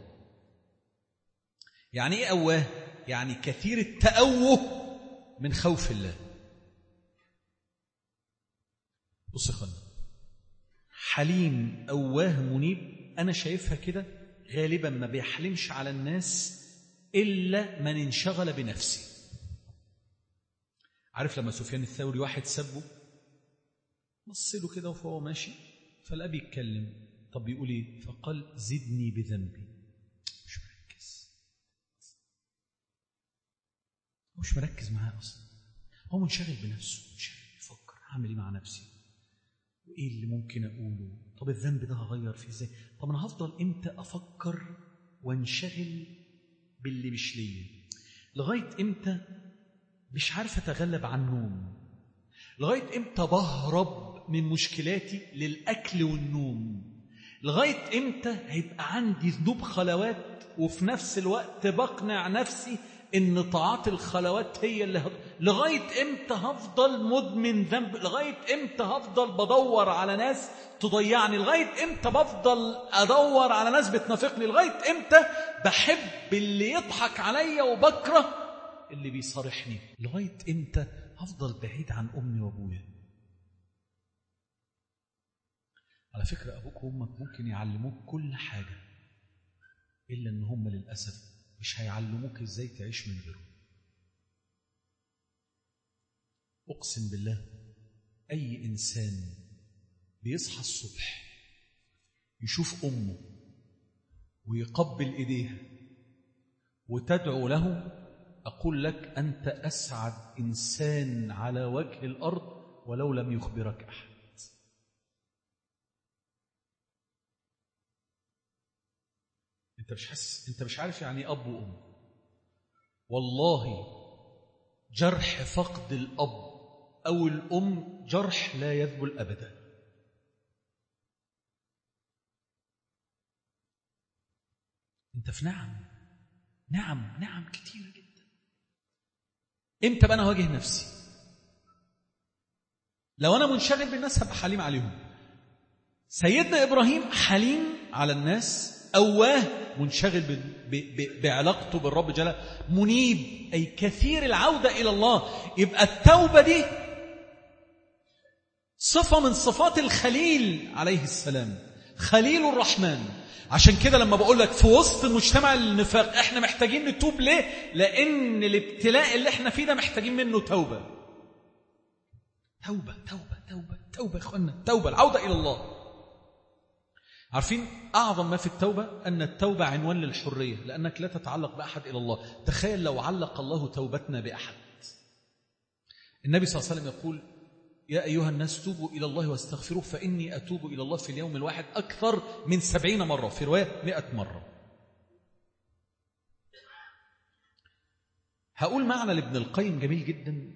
يعني إيه أواه؟ يعني كثير التأوه من خوف الله. بص يا اخوانا، حليم أواه منيب أنا شايفها كده غالبا ما بيحلمش على الناس إلا من انشغل بنفسه. عارف لما سفيان الثوري واحد سبه بص له كده وهو ماشي فلقى بيتكلم، طب بيقول ايه؟ فقال زدني بذنبي. مش مركز، مش مركز معاه اصلا، هو منشغل بنفسه، منشغل يفكر هعمل ايه مع نفسي وايه اللي ممكن اقوله، طب الذنب ده هغير فيه ازاي، طب انا هفضل امتى افكر وانشغل باللي مش ليا، لغايه امتى مش عارف اتغلب عن النوم، لغايه امتى بهرب من مشكلاتي للاكل والنوم، لغايه امتى هيبقى عندي ذنوب خلوات وفي نفس الوقت بقنع نفسي ان طاعات الخلوات هي اللي هض... لغايه امتى هفضل مدمن ذنب، لغايه امتى هفضل بدور على ناس تضيعني، لغايه امتى بفضل ادور على ناس بتنافقني، لغايه امتى بحب اللي يضحك عليا وبكره اللي بيصارحني، لغايه امتى هفضل بعيد عن امي وابويا. على فكره ابوك وامك ممكن يعلموك كل حاجه الا ان هم للاسف مش هيعلموك ازاي تعيش من غيره. اقسم بالله اي انسان بيصحى الصبح يشوف امه ويقبل ايديها وتدعو له، اقول لك انت اسعد انسان على وجه الارض ولو لم يخبرك احد. انت مش حاسس، انت مش عارف يعني اب وام. والله جرح فقد الاب او الام جرح لا يذبل ابدا. انت في نعم نعم نعم كتير جدا. امتى بقى انا اواجه نفسي؟ لو انا منشغل بالناس هبقى حليم عليهم. سيدنا ابراهيم حليم على الناس، أواه منشغل ب... ب... ب... بعلاقته بالرب جل، منيب أي كثير العودة إلى الله. يبقى التوبة دي صفة من صفات الخليل عليه السلام، خليل الرحمن. عشان كده لما بقول لك في وسط المجتمع النفاق احنا محتاجين نتوب، ليه؟ لأن الابتلاء اللي احنا فيه ده محتاجين منه توبة. توبة توبة توبة توبة يا اخوانا، توبة العودة إلى الله. عارفين أعظم ما في التوبة أن التوبة عنوان للحرية، لأنك لا تتعلق بأحد إلى الله. تخيل لو علق الله توبتنا بأحد. النبي صلى الله عليه وسلم يقول يا أيها الناس توبوا إلى الله واستغفروه فإني أتوب إلى الله في اليوم الواحد أكثر من سبعين مرة، في رواية مئة مرة. هقول معنى لابن القيم جميل جدا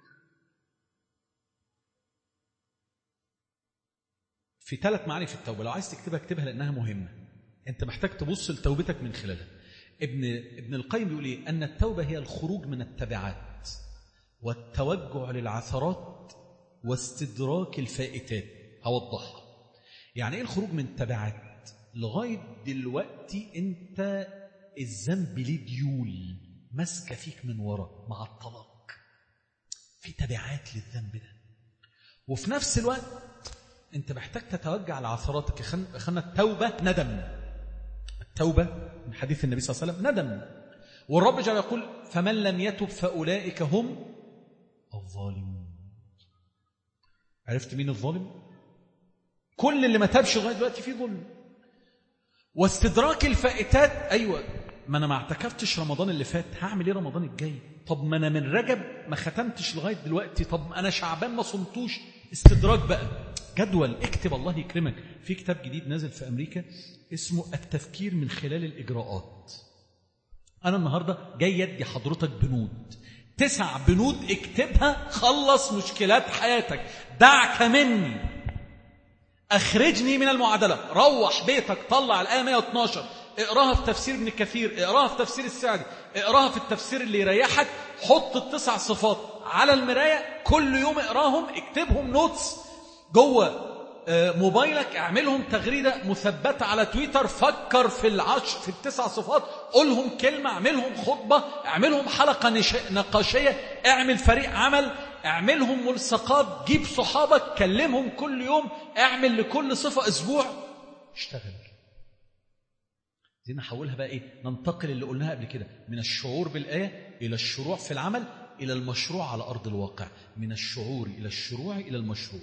في ثلاث معاني في التوبة. لو عايز تكتبها اكتبها لأنها مهمة، أنت محتاج تبص لتوبتك من خلالها. ابن, ابن القيم بيقول إيه؟ أن التوبة هي الخروج من التبعات والتوجع للعثرات واستدراك الفائتات. هوضحها. يعني إيه الخروج من التبعات؟ لغاية دلوقتي أنت الذنب ليه ديول مسكة فيك من وراء مع الطلاق، في تبعات للذنب ده، وفي نفس الوقت أنت محتاج تتوجع لعثراتك. خلنا التوبة ندم. التوبة من حديث النبي صلى الله عليه وسلم ندم. والرب جل يقول فمن لم يتب فأولئك هم الظالمون. عرفت مين الظالم؟ كل اللي ما تابش لغاية دلوقتي فيه ظلم. واستدراك الفائتات، أيوة ما أنا ما اعتكفتش رمضان اللي فات، هعمل إيه رمضان الجاي؟ طب ما أنا من رجب ما ختمتش لغاية دلوقتي، طب أنا شعبان ما صمتوش. استدراك بقى، جدول، اكتب الله يكرمك. في كتاب جديد نازل في أمريكا اسمه التفكير من خلال الإجراءات. أنا النهاردة جاي يدي حضرتك بنود، تسع بنود اكتبها، خلص مشكلات حياتك. دعك مني، أخرجني من المعادلة. روح بيتك طلع الآية مئة واثناشر اقراها في تفسير ابن كثير، اقراها في تفسير السعدي، اقراها في التفسير اللي يريحك. حط التسع صفات على المراية كل يوم اقراهم، اكتبهم نوتس جوه موبايلك، اعملهم تغريدة مثبتة على تويتر، فكر في العشر في التسع صفات، قولهم كلمة، اعملهم خطبة، اعملهم حلقة نقاشية، اعمل فريق عمل، اعملهم ملصقات، جيب صحابك كلمهم كل يوم، اعمل لكل صفة اسبوع، اشتغل. دي نحولها بقى ايه؟ ننتقل اللي قلناها قبل كده، من الشعور بالآية الى الشروع في العمل الى المشروع على ارض الواقع، من الشعور الى الشروع الى المشروع،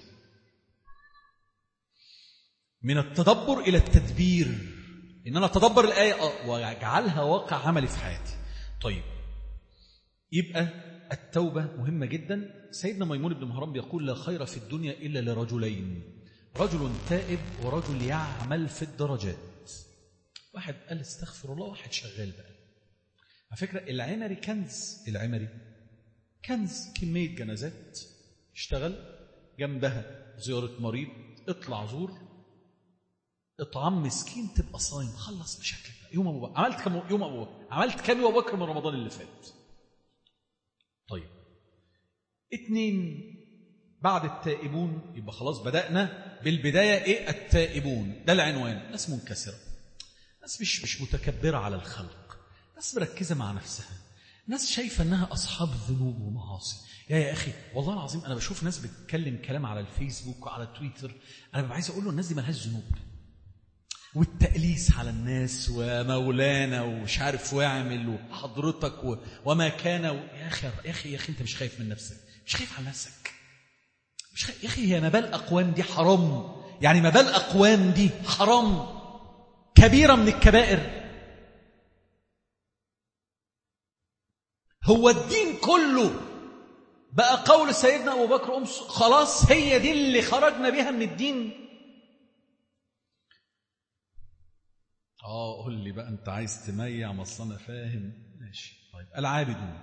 من التدبر إلى التدبير، إن أنا أتدبر الآية وأجعلها واقع عملي في حياتي. طيب، يبقى التوبة مهمة جدا. سيدنا ميمون بن مهران بيقول: لا خير في الدنيا إلا لرجلين، رجل تائب ورجل يعمل في الدرجات. واحد قال استغفر الله، واحد شغال بقى. على فكرة العمري كنز، العمري كنز، كمية جنازات اشتغل جنبها، زيارة مريض، اطلع زور، اطعام مسكين، تبقى صايم، خلص بشكل يوم ابو بكر. عملت كم يوم ابو بكر؟ عملت كم يوم ابو بكر من رمضان اللي فات؟ طيب، اتنين بعد التائبون، يبقى خلاص بدأنا بالبداية ايه؟ التائبون، ده العنوان. ناس منكسرة، ناس مش مش متكبرة على الخلق، ناس مركزة مع نفسها، ناس شايفة انها اصحاب ذنوب ومعاصي. يا يا اخي والله العظيم انا بشوف ناس بتتكلم كلام على الفيسبوك وعلى تويتر، انا ببقى عايز اقول له الناس دي ملهاش ذنوب، والتأليس على الناس ومولانا ومش عارف واعمل وحضرتك و... وما كان و... يا أخي يا أخي يا أخي أنت مش خايف من نفسك، مش خايف على نفسك، مش خايف. يا أخي هي مبال أقوام دي حرام، يعني مبال أقوام دي حرام، كبيرة من الكبائر. هو الدين كله بقى قول سيدنا أبو بكر أمس خلاص هي دي اللي خرجنا بها من الدين؟ اه قول لي بقى انت عايز تميع، ما اصل انا فاهم. ماشي. طيب، العابدون،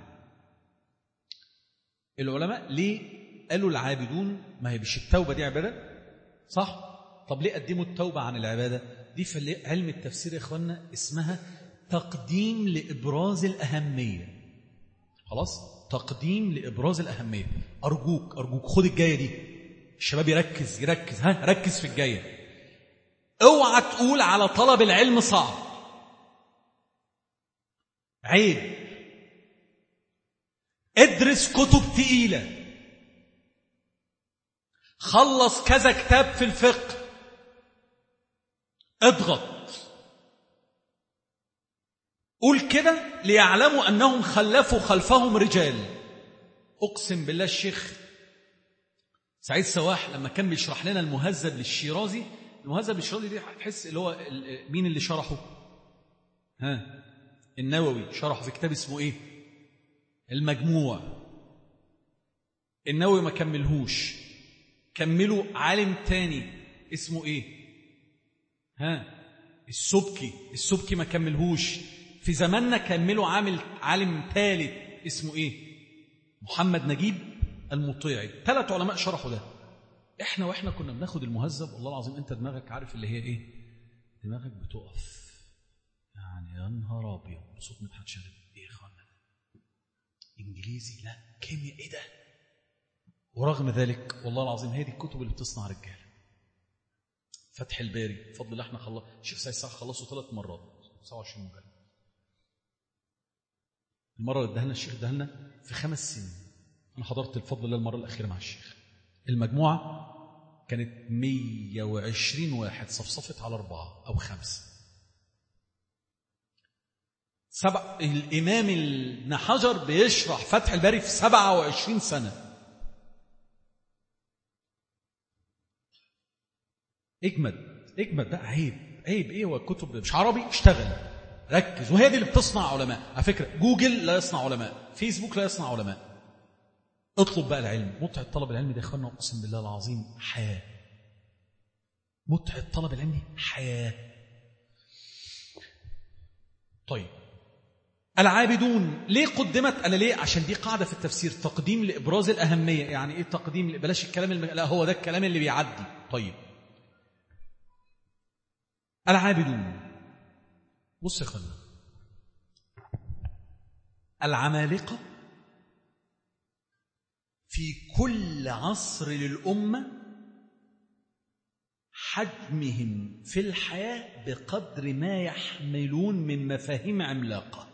العلماء ليه قالوا العابدون؟ ما هي مش التوبه دي عباده، صح؟ طب ليه قدموا التوبه عن العباده دي؟ في علم التفسير يا اخوانا اسمها تقديم لابراز الاهميه. خلاص، تقديم لابراز الاهميه. ارجوك ارجوك خد الجايه دي، الشباب يركز يركز ها ركز في الجايه. اوعى تقول على طلب العلم صعب، عيب. ادرس كتب تقيلة، خلص كذا كتاب في الفقه، اضغط، قول كده ليعلموا أنهم خلفوا خلفهم رجال. أقسم بالله الشيخ سعيد سواح لما كان بيشرح لنا المهذب للشيرازي، المهذب للشيرازي دي هتحس اللي هو مين اللي شرحه؟ ها، النووي شرحه في كتاب اسمه ايه؟ المجموع. النووي ما كملهوش، كملوا عالم تاني اسمه ايه؟ ها، السبكي. السبكي ما كملهوش. في زماننا كملوا عامل عالم ثالث اسمه ايه؟ محمد نجيب المطيعي. ثلاث علماء شرحوا ده. احنا واحنا كنا بناخد المهذب والله العظيم انت دماغك عارف اللي هي ايه؟ دماغك بتقف يعني يا نهار ابيض. صوت مدحت شارب ايه يا اخوانا؟ انجليزي لا كيمياء ايه ده؟ ورغم ذلك والله العظيم هي دي الكتب اللي بتصنع رجال. فتح الباري بفضل الله احنا خلص الشيخ سعيد سعد خلصوا ثلاث مرات سبعة وعشرين مجلد. المره اللي اداها لنا الشيخ اداها لنا في خمس سنين. انا حضرت بفضل الله المره الاخيره مع الشيخ. المجموعه كانت مية وعشرين واحد، صفصفت على أربعة أو خمسة. سبع الإمام ابن حجر بيشرح فتح الباري في سبعة وعشرين سنة. اجمد اجمد بقى. عيب عيب ايه؟ والكتب مش عربي اشتغل ركز. وهي دي اللي بتصنع علماء على فكرة. جوجل لا يصنع علماء، فيسبوك لا يصنع علماء. اطلب بقى العلم. متعة طلب العلم ده يا اخوانا اقسم بالله العظيم حياة. متعة طلب العلم حياة. طيب العابدون ليه قدمت؟ أنا ليه؟ عشان دي قاعدة في التفسير، تقديم لإبراز الأهمية. يعني إيه تقديم؟ بلاش الكلام الم... لا هو ده الكلام اللي بيعدي. طيب العابدون بص يا اخوانا، العمالقة في كل عصر للأمة حجمهم في الحياة بقدر ما يحملون من مفاهيم عملاقة.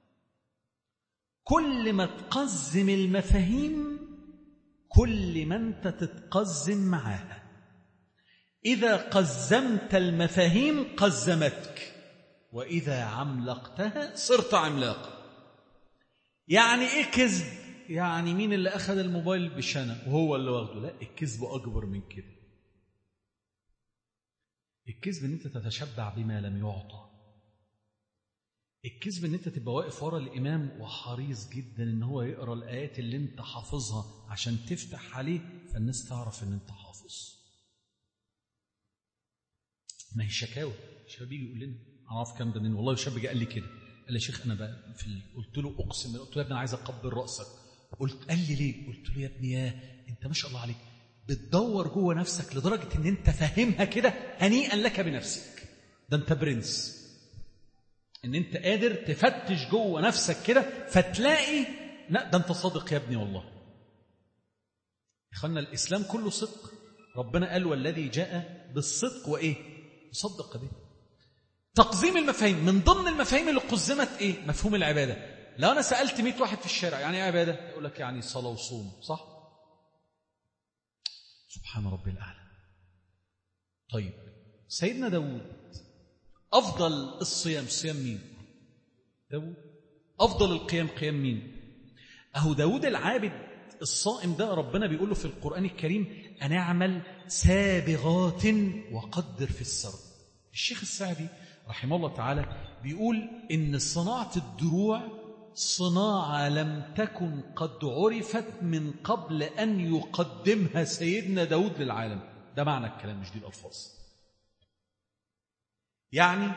كل ما تقزم المفاهيم كل ما انت تتقزم معاها. إذا قزمت المفاهيم قزمتك، وإذا عملقتها صرت عملاقا. يعني إيه كذب؟ يعني مين اللي أخذ الموبايل بشنة وهو اللي واخده؟ لا، الكذب أكبر من كده. الكذب ان انت تتشبع بما لم يعطى. الكذب ان انت تبقى واقف ورا الامام وحريص جدا ان هو يقرا الايات اللي انت حافظها عشان تفتح عليه فالناس تعرف ان انت حافظ. ما هي شكاوى. شاب يجي يقول لنا انا عارف كام ده منين، والله شاب جه قال لي كده، قال لي يا شيخ انا بقى في ال... قلت له اقسم، قلت له يا ابني انا عايز اقبل راسك. قلت قال لي ليه؟ قلت له يا ابني يا انت ما شاء الله عليك بتدور جوه نفسك لدرجة ان انت فاهمها كده، هنيئا لك بنفسك، ده انت برنس، ان انت قادر تفتش جوه نفسك كده فتلاقي لا ده انت صادق يا ابني. والله اخوانا الاسلام كله صدق. ربنا قال والذي جاء بالصدق وايه صدق به. تقزيم المفاهيم، من ضمن المفاهيم اللي قزمت ايه؟ مفهوم العبادة. لو انا سألت مئة واحد في الشارع يعني ايه عبادة، يقول لك يعني صلاة وصوم، صح؟ سبحان ربي الأعلى. طيب سيدنا داود أفضل الصيام صيام مين؟ داود. أفضل القيام قيام مين؟ أهو داود العابد الصائم ده ربنا بيقوله في القرآن الكريم أن اعمل سابغات وقدر في السرد. الشيخ السعدي رحمه الله تعالى بيقول إن صناعة الدروع صناعة لم تكن قد عرفت من قبل أن يقدمها سيدنا داود للعالم. ده معنى الكلام مش دي الألفاظ. يعني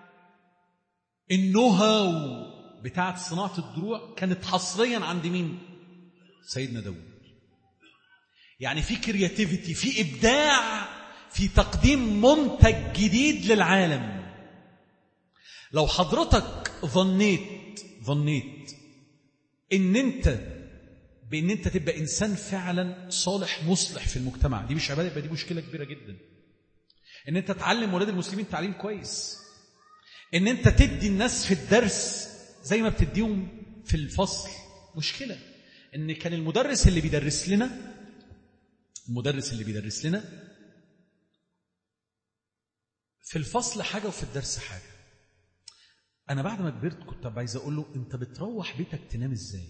النهاو بتاعت صناعة الدروع كانت حصريا عند مين؟ سيدنا داود. يعني في كرياتيفيتي، في إبداع في تقديم منتج جديد للعالم. لو حضرتك ظنيت ظنيت ان انت بان انت تبقى انسان فعلا صالح مصلح في المجتمع، دي مش عباده، يبقى دي مشكله كبيره جدا. ان انت تعلم ولاد المسلمين تعليم كويس، ان انت تدي الناس في الدرس زي ما بتديهم في الفصل، مشكله. ان كان المدرس اللي بيدرس لنا المدرس اللي بيدرس لنا في الفصل حاجه وفي الدرس حاجه. أنا بعد ما كبرت كنت عايز أقول له أنت بتروح بيتك تنام إزاي؟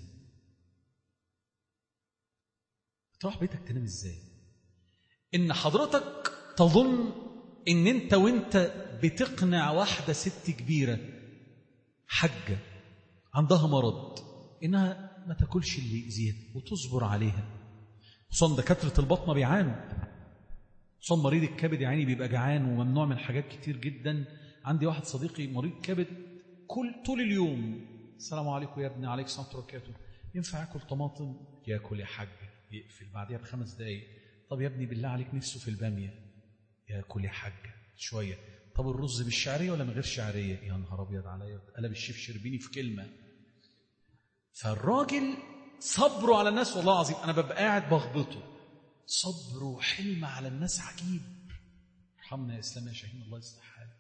بتروح بيتك تنام إزاي؟ إن حضرتك تظن إن أنت وأنت بتقنع واحدة ست كبيرة حجة عندها مرض إنها ما تاكلش اللي يأذيها وتصبر عليها. خصوصا دكاترة البطنة بيعانوا، خصوصا مريض الكبد يا عيني بيبقى جعان وممنوع من حاجات كتير جدا. عندي واحد صديقي مريض كبد كل طول اليوم السلام عليكم يا ابني، عليك السلام وبركاته، ينفع ياكل طماطم؟ ياكل يا حاج، يقفل بعديها بخمس دقايق. طب يا ابني بالله عليك نفسه في الباميه؟ ياكل يا حاج شويه. طب الرز بالشعريه ولا من غير شعريه؟ يا نهار ابيض عليا، قلب الشيف شربيني في كلمه. فالراجل صبره على الناس والله العظيم انا ببقى قاعد بغبطه، صبر وحلم على الناس عجيب. ارحمنا يا اسلام يا شاهين، الله يصلح حالك.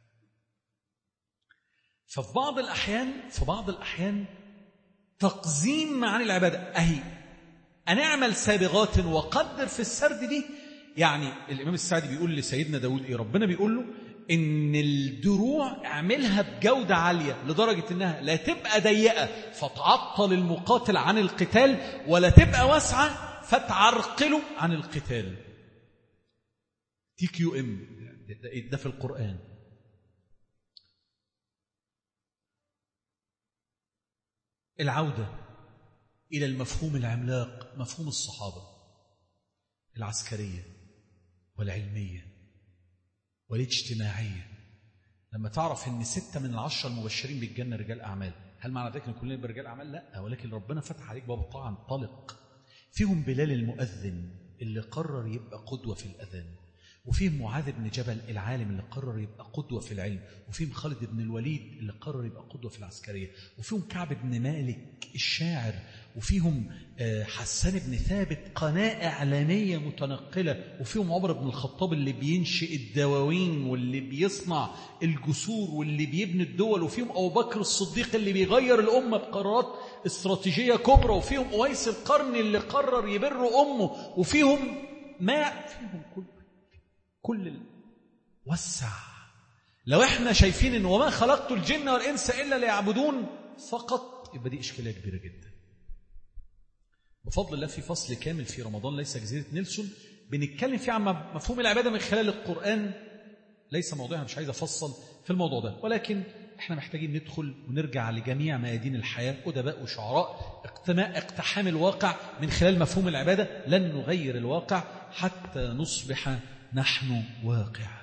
ففي بعض الأحيان في بعض الأحيان تقزيم معاني العبادة. أهي أن اعمل سابغات وقدر في السرد دي. يعني الإمام السعدي بيقول لسيدنا داود إيه؟ ربنا بيقول له إن الدروع اعملها بجودة عالية لدرجة إنها لا تبقى ضيقة فتعطل المقاتل عن القتال، ولا تبقى واسعة فتعرقله عن القتال. تي كيو ام ده في القرآن. العودة إلى المفهوم العملاق، مفهوم الصحابة العسكرية والعلمية والاجتماعية. لما تعرف أن ستة من العشرة المبشرين بالجنة رجال أعمال، هل معنى ذلك أن كلنا يبقى رجال أعمال؟ لا، ولكن ربنا فتح عليك باب الطاعة انطلق. فيهم بلال المؤذن اللي قرر يبقى قدوة في الأذان، وفيهم معاذ بن جبل العالم اللي قرر يبقى قدوة في العلم، وفيهم خالد بن الوليد اللي قرر يبقى قدوة في العسكرية، وفيهم كعب بن مالك الشاعر، وفيهم حسان بن ثابت قناة إعلامية متنقلة، وفيهم عمر بن الخطاب اللي بينشئ الدواوين واللي بيصنع الجسور واللي بيبني الدول، وفيهم أبو بكر الصديق اللي بيغير الأمة بقرارات استراتيجية كبرى، وفيهم أويس القرني اللي قرر يبر أمه، وفيهم ما فيهم كل كل وسع. لو احنا شايفين ان وما خلقت الجن والإنس إلا ليعبدون فقط، يبقى دي إشكالية كبيرة جدا. بفضل الله في فصل كامل في رمضان ليس جزيرة نيلسون بنتكلم فيه عن مفهوم العبادة من خلال القرآن، ليس موضوعها، مش عايز أفصل في الموضوع ده، ولكن احنا محتاجين ندخل ونرجع لجميع ميادين الحياة، أدباء وشعراء، اقتحام الواقع من خلال مفهوم العبادة. لن نغير الواقع حتى نصبح نحن واقع.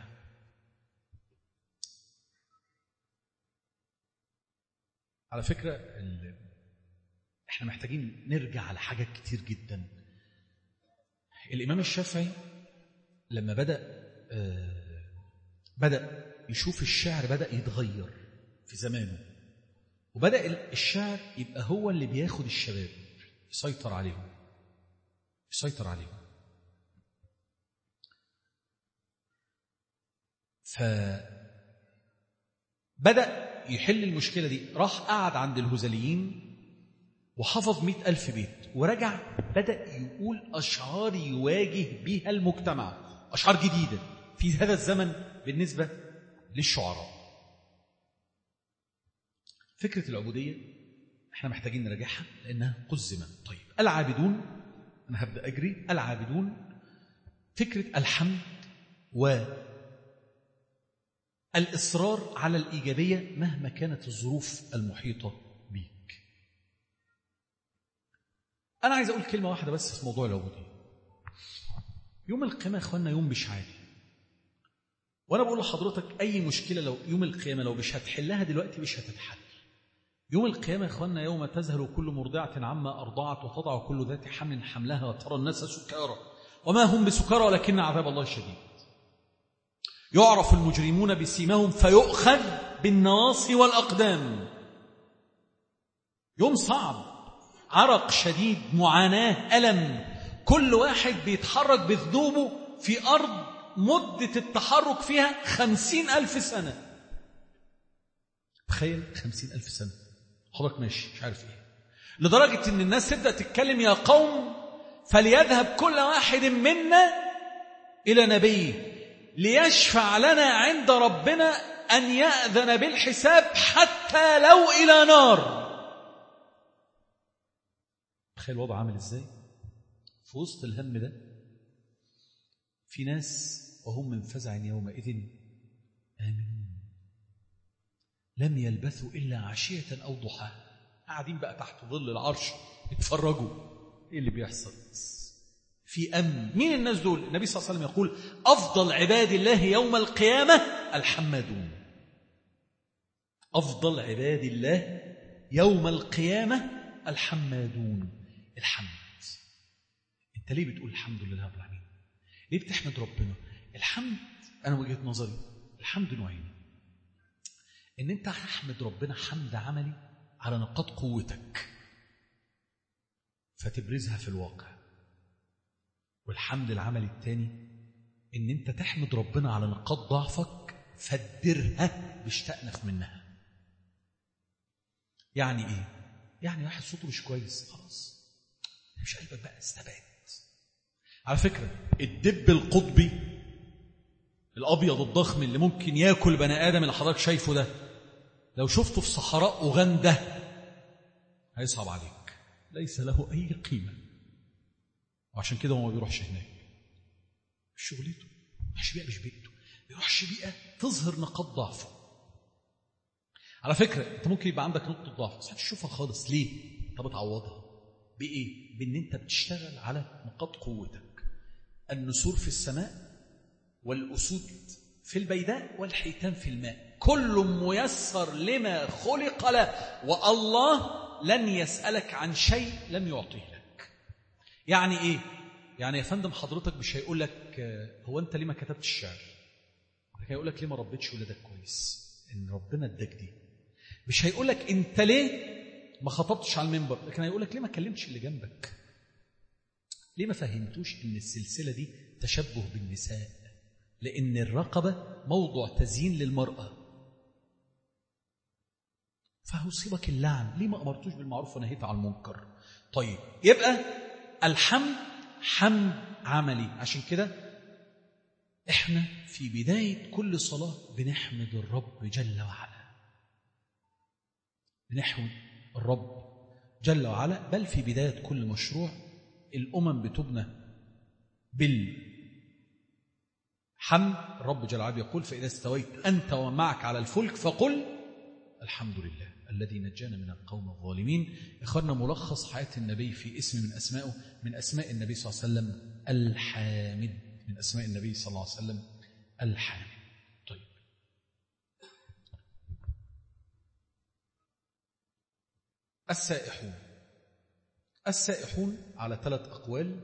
على فكرة احنا محتاجين نرجع على حاجات كتير جدا. الإمام الشافعي لما بدأ آه بدأ يشوف الشعر بدأ يتغير في زمانه، وبدأ الشعر يبقى هو اللي بياخد الشباب يسيطر عليهم يسيطر عليهم فبدأ يحل المشكلة دي. راح قعد عند الهذليين وحفظ مئة ألف بيت، ورجع بدأ يقول أشعار يواجه بها المجتمع، أشعار جديدة في هذا الزمن بالنسبة للشعراء. فكرة العبودية احنا محتاجين نراجعها لأنها قزمة. طيب العابدون، أنا هبدأ أجري. العابدون فكرة الحمد والإصرار على الإيجابية مهما كانت الظروف المحيطة بيك. أنا عايز أقول كلمة واحدة بس في موضوع العبودية. يوم القيامة يا أخوانا يوم مش عادي، وأنا بقول لحضرتك أي مشكلة لو يوم القيامة لو مش هتحلها دلوقتي مش هتتحل. يوم القيامة يا أخوانا يوم تذهل كل مرضعة عما أرضعت وتضع كل ذات حمل حملها وترى الناس سكارى وما هم بسكارى ولكن عذاب الله شديد. يعرف المجرمون بسيماهم فيؤخذ بالنواصي والأقدام. يوم صعب، عرق شديد، معاناة، ألم، كل واحد بيتحرك بذنوبه في أرض مدة التحرك فيها خمسين ألف سنة. تخيل خمسين ألف سنة حضرتك ماشي مش عارف إيه، لدرجة أن الناس تبدأ تتكلم يا قوم فليذهب كل واحد منا إلى نبيه ليشفع لنا عند ربنا أن يأذن بالحساب حتى لو إلى نار. تخيل الوضع عامل إزاي في وسط الهم ده. في ناس وهم من فزع يومئذ آمنون لم يلبثوا إلا عشية أو ضحاها. قاعدين بقى تحت ظل العرش يتفرجوا إيه اللي بيحصل في أمن. مين الناس دول؟ النبي صلى الله عليه وسلم يقول أفضل عباد الله يوم القيامة الحمادون. أفضل عباد الله يوم القيامة الحمادون. الحمد، أنت ليه بتقول الحمد لله رب العالمين؟ ليه بتحمد ربنا؟ الحمد أنا وجهة نظري الحمد نوعين. إن أنت تحمد ربنا حمد عملي على نقاط قوتك فتبرزها في الواقع، والحمد العملي الثاني إن أنت تحمد ربنا على نقاط ضعفك فتدرها باشتأنف منها. يعني إيه؟ يعني واحد صوته مش كويس، خلاص مش قلبك بقى، استبعد. على فكرة الدب القطبي الأبيض الضخم اللي ممكن يأكل بني آدم اللي حضرتك شايفه ده، لو شفته في صحراء أوغندا هيصعب عليك، ليس له أي قيمة، وعشان كده هو ما بيروحش هناك. مش شغلته، مش بيئة، مش بيئته، بيروحش بيئة تظهر نقاط ضعفه. على فكرة أنت ممكن يبقى عندك نقطة ضعف بس هتشوفها خالص. ليه؟ طب تعوضها بإيه؟ بإن أنت بتشتغل على نقاط قوتك. النسور في السماء والأسود في البيداء والحيتان في الماء، كل ميسر لما خلق له، والله لن يسألك عن شيء لم يعطيه لك. يعني إيه؟ يعني يا فندم حضرتك مش هيقول لك هو أنت ليه ما كتبتش الشعر، هيقول لك ليه ما ربيتش ولادك كويس، إن ربنا اداك دي. مش هيقول لك أنت ليه ما خطبتش على المنبر، لكن هيقول لك ليه ما كلمتش اللي جنبك، ليه ما فهمتوش إن السلسلة دي تشبه بالنساء، لأن الرقبة موضوع تزيين للمرأة. فهصيبك اللعن، ليه ما أمرتوش بالمعروف ونهيت عن المنكر. طيب يبقى الحمد حمد عملي. عشان كده احنا في بداية كل صلاة بنحمد الرب جل وعلا، بنحمد الرب جل وعلا. بل في بداية كل مشروع الأمم بتبنى بالحمد. الرب جل وعلا يقول فإذا استويت أنت ومعك على الفلك فقل الحمد لله الذي نجانا من القوم الظالمين. إخوانا ملخص حياة النبي في اسم من أسمائه، من أسماء النبي صلى الله عليه وسلم الحامد، من أسماء النبي صلى الله عليه وسلم الحامد. طيب السائحون. السائحون على ثلاث أقوال: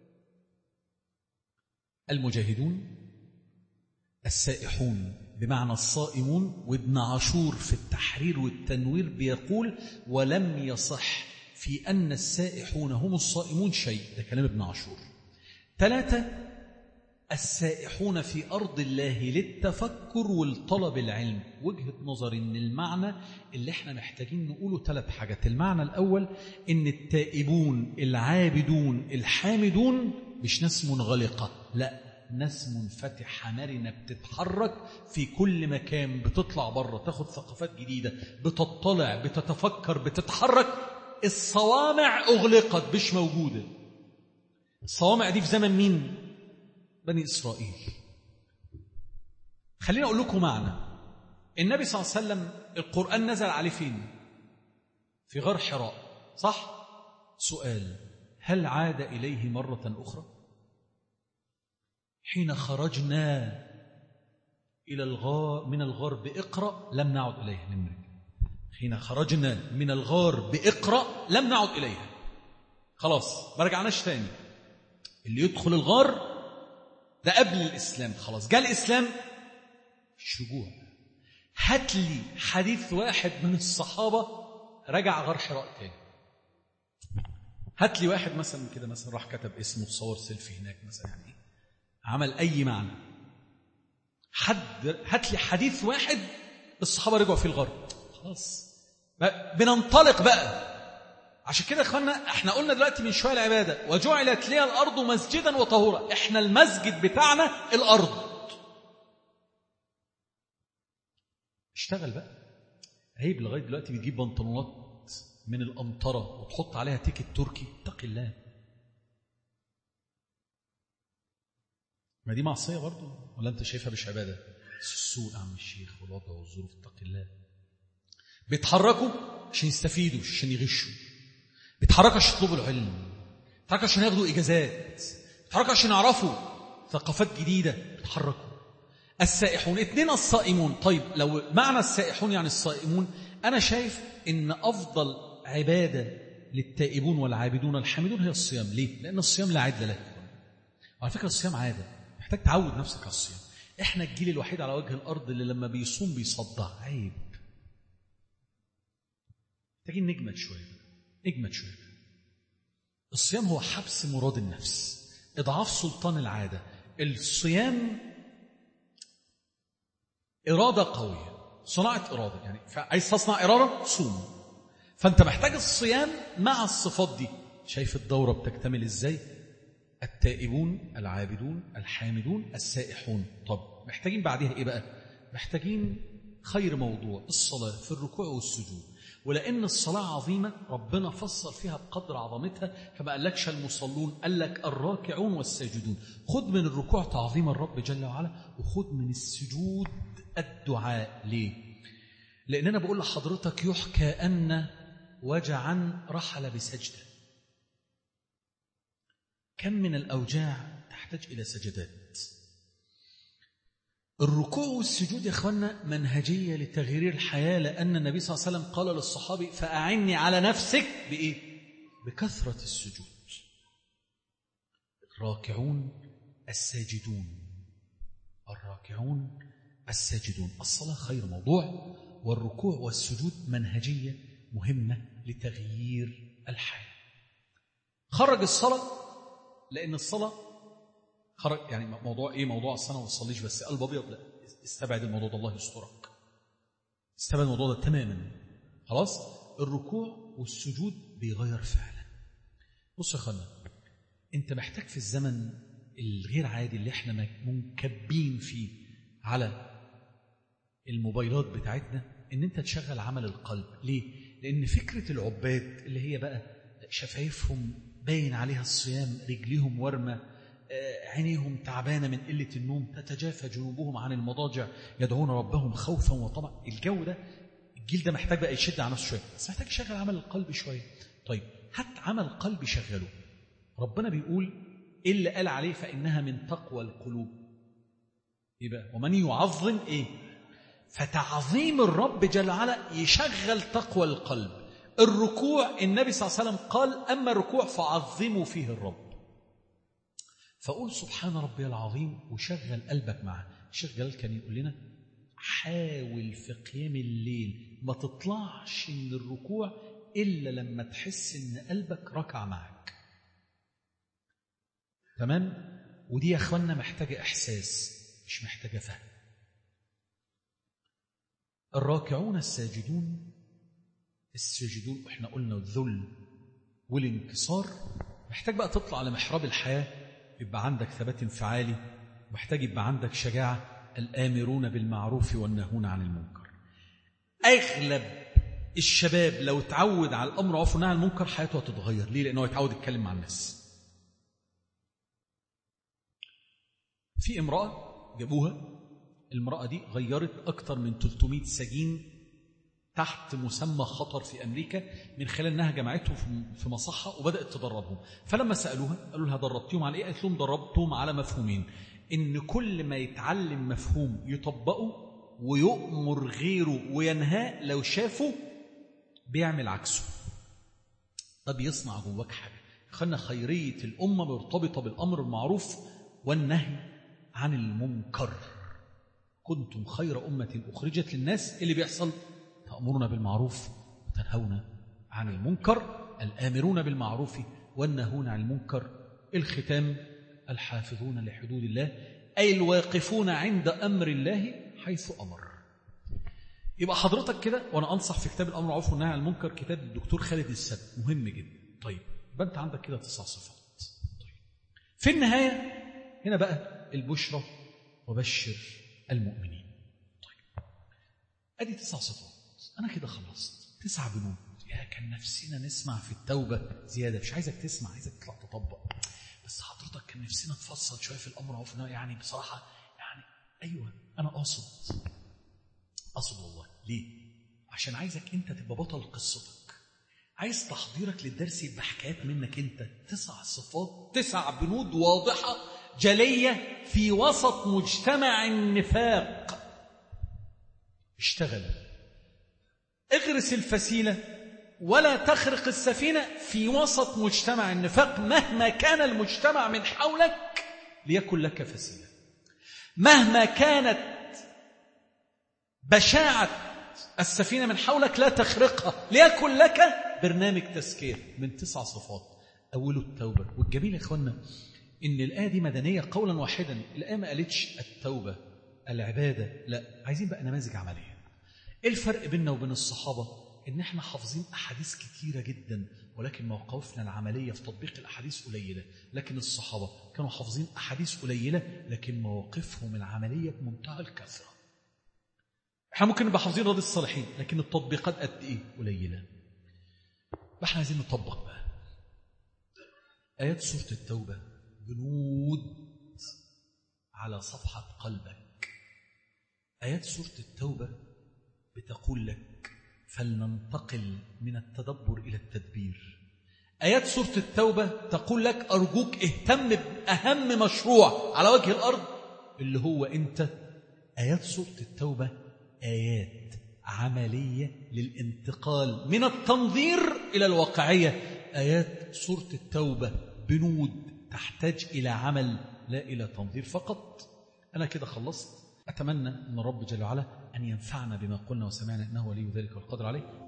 المجاهدون، السائحون بمعنى الصائمون. وابن عاشور في التحرير والتنوير بيقول ولم يصح في أن السائحون هم الصائمون شيء، ده كلام ابن عاشور. ثلاثة السائحون في أرض الله للتفكر والطلب العلم. وجهة نظر إن المعنى اللي احنا محتاجين نقوله ثلاث حاجات. المعنى الأول إن التائبون العابدون الحامدون مش ناس منغلقة، لا، ناس منفتحة مرنة بتتحرك في كل مكان، بتطلع بره تاخد ثقافات جديدة، بتطلع بتتفكر بتتحرك. الصوامع أغلقت مش موجودة. الصوامع دي في زمن مين؟ بني إسرائيل. خلينا أقول لكم معنى. النبي صلى الله عليه وسلم القرآن نزل عليه فين؟ في غار حراء، صح؟ سؤال: هل عاد إليه مرة أخرى؟ حين خرجنا إلى الغار من الغار بإقرأ لم نعد إليه. نمرك حين خرجنا من الغار بإقرأ لم نعد إليها. خلاص ما رجعناش تاني. اللي يدخل الغار ده قبل الإسلام، خلاص جاء الإسلام مش رجوع. هات لي حديث واحد من الصحابة رجع غار حراء تاني. هات لي واحد مثلا كده، مثلا راح كتب اسمه صور سيلفي هناك مثلا، يعني ايه عمل أي معنى. حد هات لي حديث واحد الصحابة رجعوا في الغار. خلاص بننطلق بقى. عشان كده اخوانا احنا قلنا دلوقتي من شوية العبادة وجعلت لي الأرض مسجدا وطهورا. احنا المسجد بتاعنا الأرض. اشتغل بقى. عيب لغاية دلوقتي بتجيب بنطلونات من الأمطرة وتحط عليها تيكت تركي. اتق الله، ما دي معصية برضو ولا انت شايفها مش عبادة؟ السوق يا عم الشيخ والوضع والظروف. اتق الله. بيتحركوا عشان يستفيدوا مش عشان يغشوا. بيتحركوا عشان يطلبوا العلم، بيتحركوا عشان ياخدوا إجازات، بيتحركوا عشان يعرفوا ثقافات جديدة. بيتحركوا. السائحون. اثنين الصائمون. طيب لو معنى السائحون يعني الصائمون، أنا شايف إن أفضل عبادة للتائبون والعابدون الحامدون هي الصيام. ليه؟ لأن الصيام لا عدل له. على فكرة الصيام عادة، محتاج تعود نفسك على الصيام. احنا الجيل الوحيد على وجه الأرض اللي لما بيصوم بيصدع. عيب. محتاجين نجمد شوية، نجمد شوية. الصيام هو حبس مراد النفس، إضعاف سلطان العادة. الصيام إرادة قوية، صناعة إرادة. يعني عايز تصنع إرادة صوم. فأنت محتاج الصيام مع الصفات دي. شايف الدورة بتكتمل إزاي؟ التائبون العابدون الحامدون السائحون. طب محتاجين بعدها إيه بقى؟ محتاجين خير موضوع الصلاة في الركوع والسجود. ولأن الصلاة عظيمة ربنا فصل فيها بقدر عظمتها، فما قالكش المصلون، قال لك الراكعون والساجدون. خد من الركوع تعظيم الرب جل وعلا، وخد من السجود الدعاء. ليه؟ لأن أنا بقول لحضرتك يحكى أن وجعا رحل بسجدة. كم من الأوجاع تحتاج إلى سجدات. الركوع والسجود يا أخوانا منهجية لتغيير الحياة، لأن النبي صلى الله عليه وسلم قال للصحابي فأعني على نفسك بإيه؟ بكثرة السجود. الراكعون الساجدون. الراكعون الساجدون. الصلاة خير موضوع، والركوع والسجود منهجية مهمة لتغيير الحال. خرج الصلاة، لأن الصلاة خرج يعني موضوع إيه؟ موضوع الصلاة ما تصليش بس قلب أبيض، لا، استبعد الموضوع ده، الله يسترك، استبعد الموضوع ده تماما. خلاص، الركوع والسجود بيغير فعلا. بص يا أخوانا، أنت محتاج في الزمن الغير عادي اللي احنا منكبين فيه على الموبايلات بتاعتنا ان انت تشغل عمل القلب. ليه؟ لان فكرة العباد اللي هي بقى شفايفهم باين عليها الصيام، رجليهم ورمة، عينيهم تعبانة من قلة النوم، تتجافى جنوبهم عن المضاجع يدعون ربهم خوفا وطمعا. الجو ده، الجيل ده محتاج بقى يشد على نفسه شوية، بس محتاج يشغل عمل القلب شوية. طيب هات عمل قلب شغله. ربنا بيقول إلا قال عليه فإنها من تقوى القلوب. إيه بقى؟ ومن يعظم إيه؟ فتعظيم الرب جل وعلا يشغل تقوى القلب. الركوع النبي صلى الله عليه وسلم قال أما الركوع فعظموا فيه الرب. فقول سبحان ربي العظيم وشغل قلبك معه. الشيخ جلال كان يقول لنا حاول في قيام الليل ما تطلعش من الركوع إلا لما تحس إن قلبك ركع معك. تمام؟ ودي يا أخوانا محتاجة إحساس، مش محتاجة فهم. الراكعون الساجدون، الساجدون وإحنا قلنا الذل والانكسار. محتاج بقى تطلع على محراب الحياة، يبقى عندك ثبات انفعالي، محتاج يبقى عندك شجاعة. الآمرون بالمعروف والناهون عن المنكر. أغلب الشباب لو تعود على الأمر والمعروف والنهي عن المنكر حياته هتتغير. ليه؟ لأنه يتعود يتكلم مع الناس. في امرأة جابوها، المرأة دي غيرت أكثر من ثلاثمائة سجين تحت مسمى خطر في أمريكا من خلال أنها جمعتهم في مصحة وبدأت تدربهم. فلما سألوها قالوا لها دربتهم على إيه؟ قالت لهم دربتهم على مفهومين: إن كل ما يتعلم مفهوم يطبقه ويؤمر غيره وينهاه، لو شافه بيعمل عكسه. طب يصنع جواك حاجة. خلنا خيرية الأمة مرتبطة بالأمر المعروف والنهي عن المنكر. كنتم خير أمة أخرجت للناس. اللي بيحصل تأمرون بالمعروف وتنهون عن المنكر. الآمرون بالمعروف والنهون عن المنكر. الختام: الحافظون لحدود الله، أي الواقفون عند أمر الله حيث أمر. يبقى حضرتك كده، وأنا أنصح في كتاب الأمر بالمعروف والنهي عن المنكر، كتاب الدكتور خالد السد، مهم جدا. طيب يبقى أنت عندك كده تسع صفات. طيب في النهاية هنا بقى البشرى: وبشر المؤمنين. طيب أدي تسع صفات، أنا كده خلصت. تسع بنود. يا كان نفسنا نسمع في التوبة زيادة. مش عايزك تسمع، عايزك تطلع تطبق. بس حضرتك كان نفسنا تفصل شوية في الأمر والمعروف والنهي. يعني بصراحة يعني أيوة أنا قاصد قاصد والله. ليه؟ عشان عايزك أنت تبقى بطل قصتك. عايز تحضيرك للدرس يبقى حكايات منك أنت. تسع صفات، تسع بنود واضحة جلية في وسط مجتمع النفاق. اشتغل، اغرس الفسيلة ولا تخرق السفينة في وسط مجتمع النفاق. مهما كان المجتمع من حولك ليكن لك فسيلة. مهما كانت بشاعة السفينة من حولك لا تخرقها، ليكن لك برنامج تزكية من تسع صفات. أوله التوبة. والجميل يا إخوانا إن الآية دي مدنية قولا واحدا. الآية ما قالتش التوبة العبادة، لا، عايزين بقى نماذج عملية. إيه الفرق بيننا وبين الصحابة؟ إن إحنا حافظين أحاديث كتيرة جدا، ولكن مواقفنا العملية في تطبيق الأحاديث قليلة. لكن الصحابة كانوا حافظين أحاديث قليلة، لكن مواقفهم العملية بمنتهى الكثرة. إحنا ممكن نبقى حافظين رياض الصالحين، لكن التطبيقات قد إيه؟ قليلة. إحنا عايزين نطبق بقى آيات سورة التوبة. بنود على صفحة قلبك. آيات سورة التوبة بتقول لك فلننتقل من التدبر إلى التدبير. آيات سورة التوبة تقول لك أرجوك اهتم بأهم مشروع على وجه الأرض اللي هو أنت. آيات سورة التوبة آيات عملية للانتقال من التنظير إلى الواقعية. آيات سورة التوبة بنود أحتاج إلى عمل لا إلى تنظير فقط. أنا كده خلصت. أتمنى أن رب جل وعلا أن ينفعنا بما قلنا وسمعنا، إنه ولي ذلك والقدر عليه.